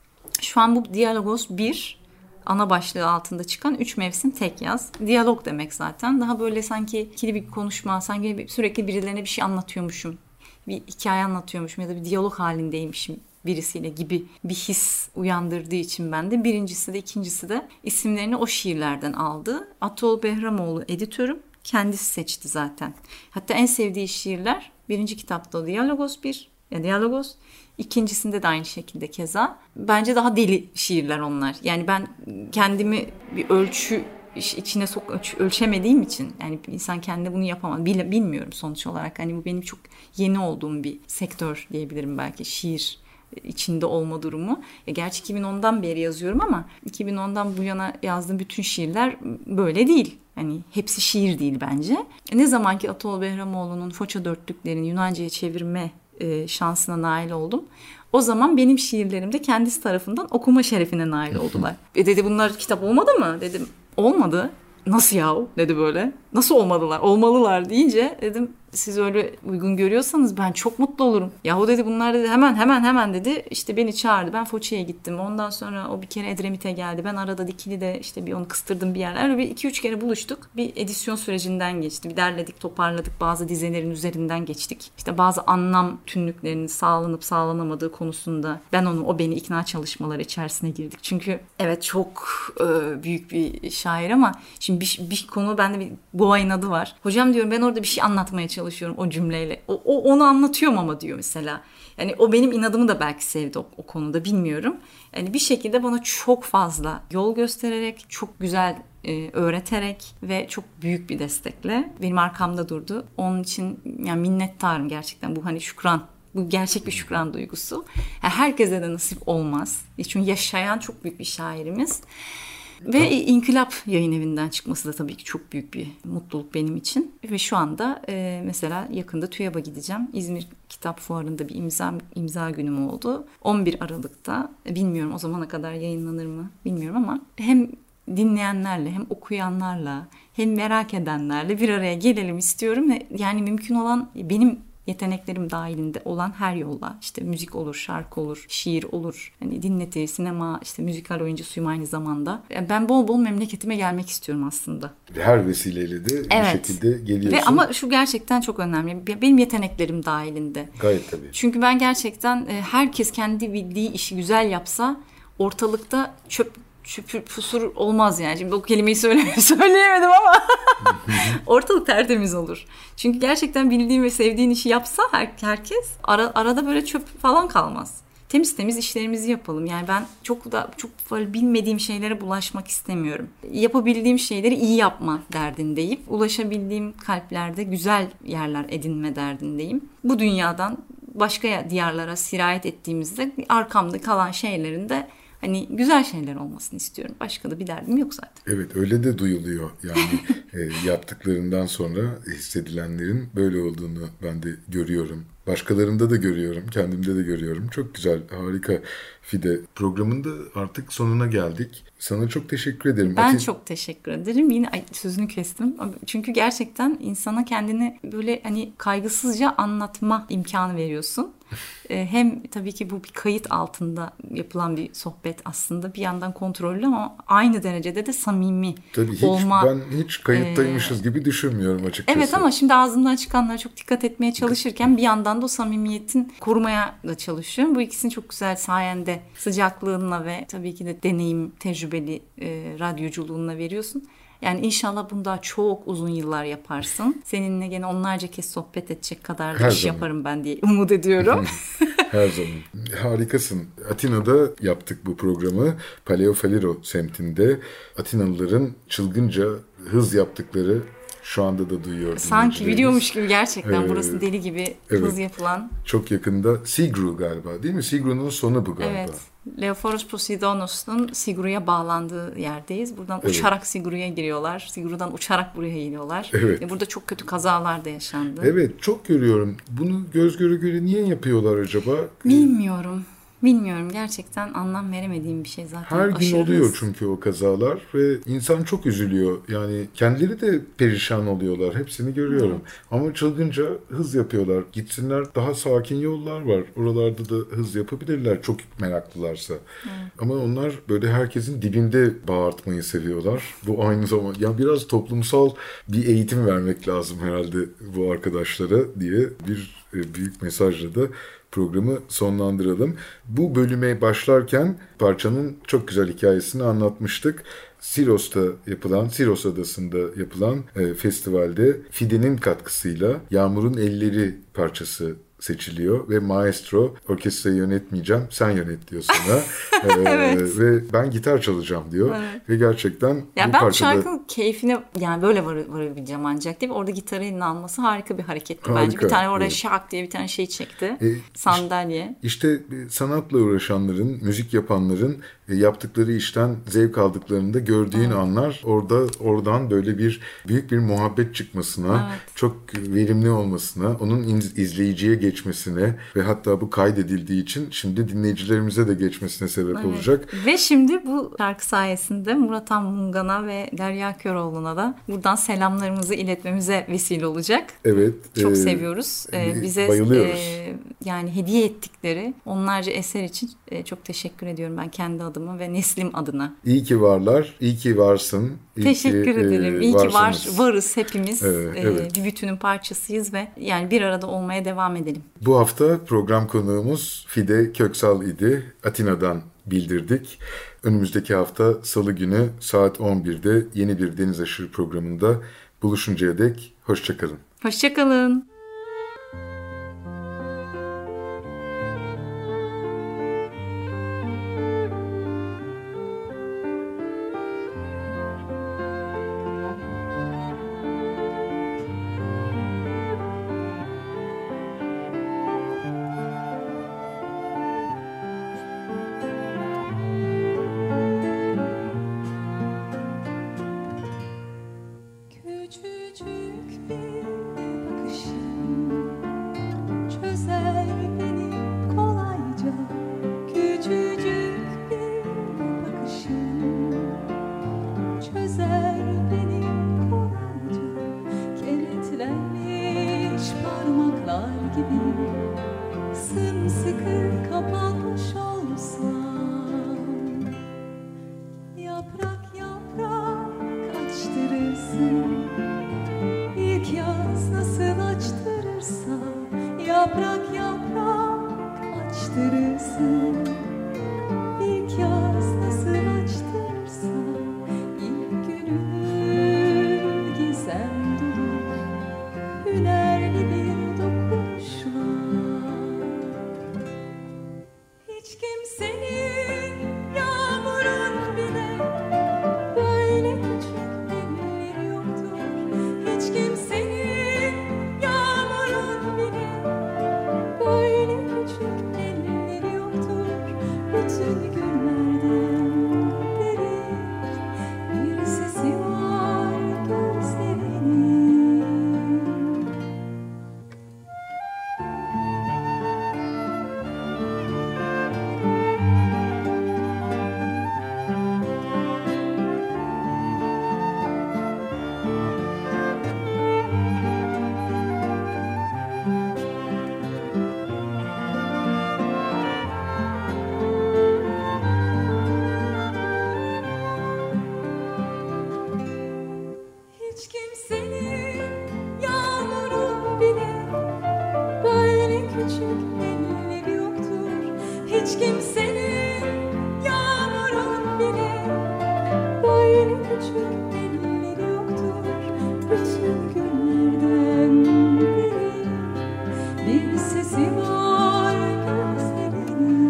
Şu an bu Diyalogos 1 ana başlığı altında çıkan 3 mevsim tek yaz. Diyalog demek zaten. Daha böyle sanki ikili bir konuşma, sanki sürekli birilerine bir şey anlatıyormuşum. Bir hikaye anlatıyormuşum ya da bir diyalog halindeymişim birisiyle gibi bir his uyandırdığı için ben de birincisi de ikincisi de isimlerini o şiirlerden aldı. Atol Behramoğlu editörüm. Kendisi seçti zaten. Hatta en sevdiği şiirler birinci kitapta o Diyalogos 1, ya Diyalogos. İkincisinde de aynı şekilde keza. Bence daha deli şiirler onlar. Yani ben kendimi bir ölçü içine ölçemediğim için yani insan kendi bunu yapamaz. Bilmiyorum sonuç olarak. Hani bu benim çok yeni olduğum bir sektör diyebilirim belki şiir içinde olma durumu. Gerçi 2010'dan beri yazıyorum ama 2010'dan bu yana yazdığım bütün şiirler böyle değil. Hani hepsi şiir değil bence. Ne zamanki Atol Behramoğlu'nun Foça Dörtlüklerini Yunanca'ya çevirme şansına nail oldum. O zaman benim şiirlerim de kendisi tarafından okuma şerefine nail oldular. Dedi bunlar kitap olmadı mı? Dedim olmadı. Nasıl yahu? Dedi böyle. Nasıl olmadılar? Olmalılar deyince dedim siz öyle uygun görüyorsanız ben çok mutlu olurum. Yahu dedi bunlar dedi hemen dedi. İşte beni çağırdı. Ben Foça'ya gittim. Ondan sonra o bir kere Edremit'e geldi. Ben arada Dikili'de işte bir onu kıstırdım bir yerler. Öyle bir 2-3 kere buluştuk. Bir edisyon sürecinden geçti. Bir derledik, toparladık. Bazı dizelerin üzerinden geçtik. İşte bazı anlam tünlüklerinin sağlanıp sağlanamadığı konusunda o beni ikna çalışmaları içerisine girdik. Çünkü evet çok büyük bir şair ama şimdi bir konu bende bir Boğay'ın adı var. Hocam diyorum ben orada bir şey anlatmaya çalışıyorum o cümleyle. Onu anlatıyorum ama diyor mesela. Yani o benim inadımı da belki sevdi o konuda bilmiyorum. Yani bir şekilde bana çok fazla yol göstererek, çok güzel öğreterek ve çok büyük bir destekle benim arkamda durdu. Onun için yani minnettarım gerçekten. Bu hani şükran. Bu gerçek bir şükran duygusu. Yani herkese de nasip olmaz. Çünkü yaşayan çok büyük bir şairimiz. Ve İnkılap Yayın Evi'nden çıkması da tabii ki çok büyük bir mutluluk benim için. Ve şu anda mesela yakında TÜYAB'a gideceğim. İzmir Kitap Fuarı'nda bir imza günüm oldu. 11 Aralık'ta. Bilmiyorum o zamana kadar yayınlanır mı bilmiyorum ama hem dinleyenlerle hem okuyanlarla hem merak edenlerle bir araya gelelim istiyorum. Yani mümkün olan benim yeteneklerim dahilinde olan her yolla, işte müzik olur, şarkı olur, şiir olur, hani dinleti, sinema, işte müzikal oyuncusuyum aynı zamanda. Ben bol bol memleketime gelmek istiyorum aslında. Her vesileyle de bir şekilde geliyorsun. Ve ama şu gerçekten çok önemli. Benim yeteneklerim dahilinde. Gayet tabii. Çünkü ben gerçekten herkes kendi bildiği işi güzel yapsa ortalıkta çöp pusur olmaz yani. Şimdi o kelimeyi söyleyemedim ama ortalık tertemiz olur. Çünkü gerçekten bildiğin ve sevdiğin işi yapsa herkes arada böyle çöp falan kalmaz. Temiz işlerimizi yapalım. Yani ben çok böyle bilmediğim şeylere bulaşmak istemiyorum. Yapabildiğim şeyleri iyi yapma derdindeyim. Ulaşabildiğim kalplerde güzel yerler edinme derdindeyim. Bu dünyadan başka diyarlara sirayet ettiğimizde arkamda kalan şeylerin de hani güzel şeyler olmasını istiyorum. Başka da bir derdim yok zaten. Evet, öyle de duyuluyor. Yani yaptıklarından sonra hissedilenlerin böyle olduğunu ben de görüyorum. Başkalarında da görüyorum, kendimde de görüyorum. Çok güzel, harika. Fide, programında artık sonuna geldik. Sana çok teşekkür ederim. Ben çok teşekkür ederim. Yine sözünü kestim. Çünkü gerçekten insana kendini böyle hani kaygısızca anlatma imkanı veriyorsun. Hem tabii ki bu bir kayıt altında yapılan bir sohbet aslında, bir yandan kontrollü ama aynı derecede de samimi olma. Ben hiç kayıttaymışız gibi düşünmüyorum açıkçası. Evet, ama şimdi ağzımdan çıkanlara çok dikkat etmeye çalışırken bir yandan da o samimiyetin korumaya da çalışıyorum. Bu ikisini çok güzel sayende, sıcaklığınla ve tabii ki de deneyim, tecrübeli radyoculuğunla veriyorsun. Yani inşallah bunu daha çok uzun yıllar yaparsın. Seninle gene onlarca kez sohbet edecek kadar da iş yaparım ben diye umut ediyorum. Her zaman. Harikasın. Atina'da yaptık bu programı. Paleofaliro semtinde Atinalıların çılgınca hız yaptıkları, şu anda da duyuyor. Sanki biliyormuş gibi gerçekten burası deli gibi hız yapılan. Çok yakında Sigru galiba, değil mi? Sigru'nun sonu bu galiba. Evet. Leoforos Posidonos'un Sigru'ya bağlandığı yerdeyiz. Buradan uçarak Sigru'ya giriyorlar. Sigru'dan uçarak buraya geliyorlar. Evet. Burada çok kötü kazalar da yaşandı. Evet, çok görüyorum. Bunu göz göre göre niye yapıyorlar acaba? Bilmiyorum. Gerçekten anlam veremediğim bir şey zaten. Her gün oluyor çünkü o kazalar ve insan çok üzülüyor. Yani kendileri de perişan oluyorlar. Hepsini görüyorum. Evet. Ama çılgınca hız yapıyorlar. Gitsinler, daha sakin yollar var. Oralarda da hız yapabilirler çok meraklılarsa. Evet. Ama onlar böyle herkesin dibinde bağırtmayı seviyorlar. Bu aynı zamanda ya biraz toplumsal bir eğitim vermek lazım herhalde bu arkadaşlara diye bir büyük mesajla da programı sonlandıralım. Bu bölüme başlarken parçanın çok güzel hikayesini anlatmıştık. Siros Adası'nda yapılan festivalde Fide'nin katkısıyla Yağmur'un Elleri parçası seçiliyor ve maestro, orkestrayı yönetmeyeceğim, sen yönet diyor sana. Evet. Ve ben gitar çalacağım diyor. Evet. Ve gerçekten ya bu ben parçada... şarkının keyfine yani böyle varabileceğim ancak değil mi? Orada gitarı eline alması harika bir hareketti bence. Bir tane oraya şak diye bir tane şey çekti. Sandalye. İşte sanatla uğraşanların, müzik yapanların yaptıkları işten zevk aldıklarında gördüğün anlar, oradan böyle büyük bir muhabbet çıkmasına, çok verimli olmasına, onun izleyiciye geçmesine ve hatta bu kaydedildiği için şimdi dinleyicilerimize de geçmesine sebep olacak. Ve şimdi bu şarkı sayesinde Murat Han Mungan'a ve Derya Köroğlu'na da buradan selamlarımızı iletmemize vesile olacak. Evet. Çok seviyoruz. Bize yani hediye ettikleri onlarca eser için çok teşekkür ediyorum ben kendi adıma ve neslim adına. İyi ki varlar, iyi ki varsın. Teşekkür ederim. İyi ki varız hepimiz. Bir bütünün parçasıyız ve yani bir arada olmaya devam edelim. Bu hafta program konuğumuz Fide Köksal idi. Atina'dan bildirdik. Önümüzdeki hafta Salı günü saat 11'de yeni bir Deniz Aşırı programında buluşuncaya dek hoşçakalın. Hoşçakalın. Kenetlenmiş parmaklar gibi sımsıkı kapanmış olsam, yaprak yaprak açtırırsın. İlk yaz nasıl açtırırsa, yaprak yaprak açtırırsın. İlk yaz nasıl açtırırsa, ilk günü gizem durur, hünerli bir dokunuşla. Hiç kimsenin yağmurun bile böyle küçük elleri yoktur. Hiç kimsenin yağmurun bile böyle küçük elleri yoktur. Bütün güllerden derin bir sesi var gözlerinin. Hiç kimsenin yağmurun bile böyle küçük elleri yoktur. Hiç kimsenin yağmurun bile böyle küçük elleri yoktur. Bütün günlerden derin bir sesi var gözlerinin.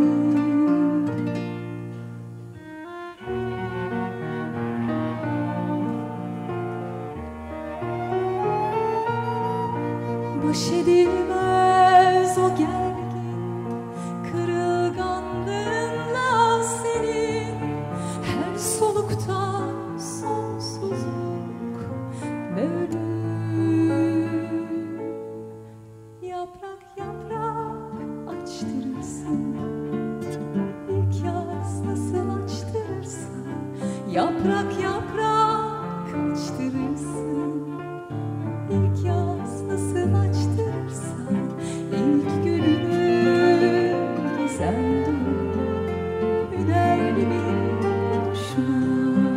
Baş edilmez o gergin kırılganlığınla senin, her solukta sonsuzluk ve ölüm. Yaprak yaprak açtırırsın, ilk yaz nasıl açtırırsa, yaprak yaprak açtırırsın. İlk yaz nasıl açtırırsa, ilk gününü gizem durur, hünerli bir dokunuşla.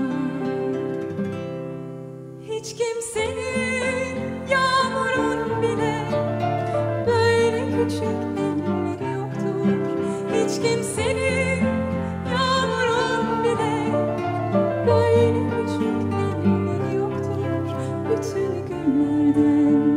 Hiç kimsenin yağmurun bile böyle küçük elleri yoktur. Hiç kimsenin yağmurun bile böyle küçük elleri yoktur. Bütün günlerden